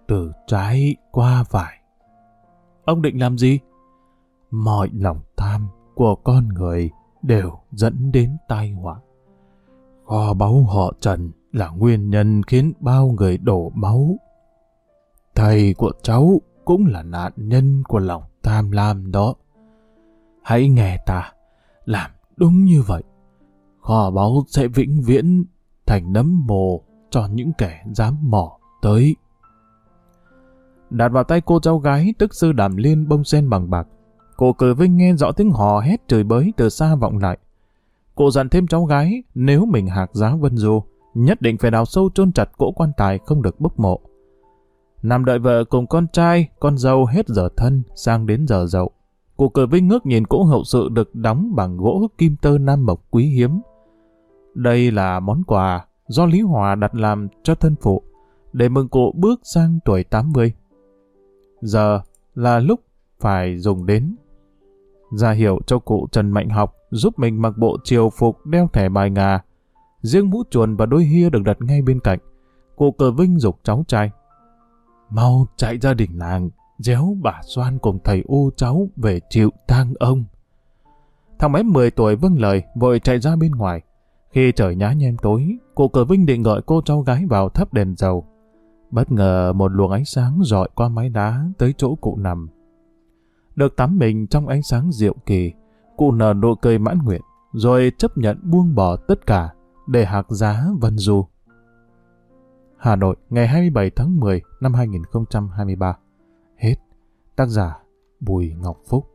từ trái qua phải. Ông định làm gì? Mọi lòng tham của con người đều dẫn đến tai họa. Kho báu họ Trần là nguyên nhân khiến bao người đổ máu. Thầy của cháu cũng là nạn nhân của lòng tham lam đó. Hãy nghe ta, làm đúng như vậy. Kho báu sẽ vĩnh viễn thành nấm mồ cho những kẻ dám mò tới. Đặt vào tay cô cháu gái tức sư Đàm Liên bông sen bằng bạc. Cô Cử Vinh nghe rõ tiếng hò hét chửi bới từ xa vọng lại. Cô dặn thêm cháu gái, nếu mình hạc giá Vân Du, nhất định phải đào sâu chôn chặt cỗ quan tài không được bốc mộ. Nằm đợi vợ cùng con trai, con dâu hết giờ thân, sang đến giờ dậu. Cô Cử Vinh ngước nhìn cỗ hậu sự được đóng bằng gỗ kim tơ nam mộc quý hiếm. Đây là món quà do Lý Hòa đặt làm cho thân phụ, để mừng cụ bước sang tuổi 80. Giờ là lúc phải dùng đến. Ra hiệu cho cụ Trần Mạnh Học giúp mình mặc bộ triều phục đeo thẻ bài ngà. Riêng mũ chuồn và đôi hia được đặt ngay bên cạnh. Cụ Cử Vinh giục cháu trai: mau chạy ra đình làng, déo bà Xoan cùng thầy U cháu về chịu tang ông. Thằng bé 10 tuổi vâng lời, vội chạy ra bên ngoài. Khi trời nhá nhem tối, cụ Cử Vinh định gọi cô cháu gái vào thắp đèn dầu. Bất ngờ một luồng ánh sáng rọi qua mái đá tới chỗ cụ nằm. Được tắm mình trong ánh sáng diệu kỳ, cụ nở nụ cười mãn nguyện, rồi chấp nhận buông bỏ tất cả để hạc giá Vân Du. Hà Nội, ngày 27 tháng 10 năm 2023. Hết. Tác giả Bùi Ngọc Phúc.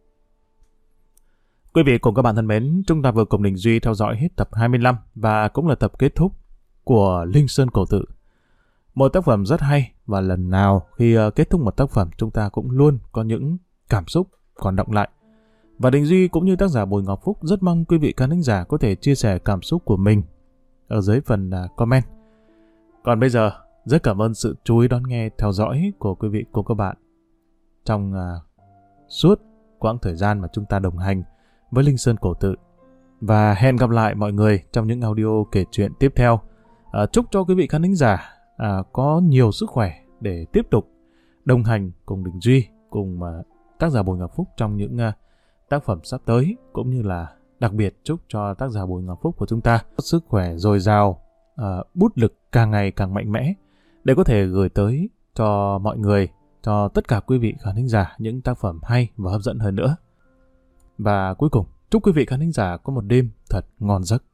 Quý vị cùng các bạn thân mến, chúng ta vừa cùng Đình Duy theo dõi hết tập 25 và cũng là tập kết thúc của Linh Sơn Cổ Tự. Một tác phẩm rất hay, và lần nào khi kết thúc một tác phẩm chúng ta cũng luôn có những cảm xúc còn đọng lại. Và Đình Duy cũng như tác giả Bùi Ngọc Phúc rất mong quý vị khán thính giả có thể chia sẻ cảm xúc của mình ở dưới phần comment. Còn bây giờ, rất cảm ơn sự chú ý đón nghe theo dõi của quý vị cùng các bạn trong suốt quãng thời gian mà chúng ta đồng hành với Linh Sơn Cổ Tự. Và hẹn gặp lại mọi người trong những audio kể chuyện tiếp theo. Chúc cho quý vị khán thính giả có nhiều sức khỏe để tiếp tục đồng hành cùng Đình Duy, cùng tác giả Bùi Ngọc Phúc trong những tác phẩm sắp tới, cũng như là đặc biệt chúc cho tác giả Bùi Ngọc Phúc của chúng ta có sức khỏe dồi dào, bút lực càng ngày càng mạnh mẽ để có thể gửi tới cho mọi người, cho tất cả quý vị khán thính giả những tác phẩm hay và hấp dẫn hơn nữa. Và cuối cùng, chúc quý vị khán thính giả có một đêm thật ngon giấc.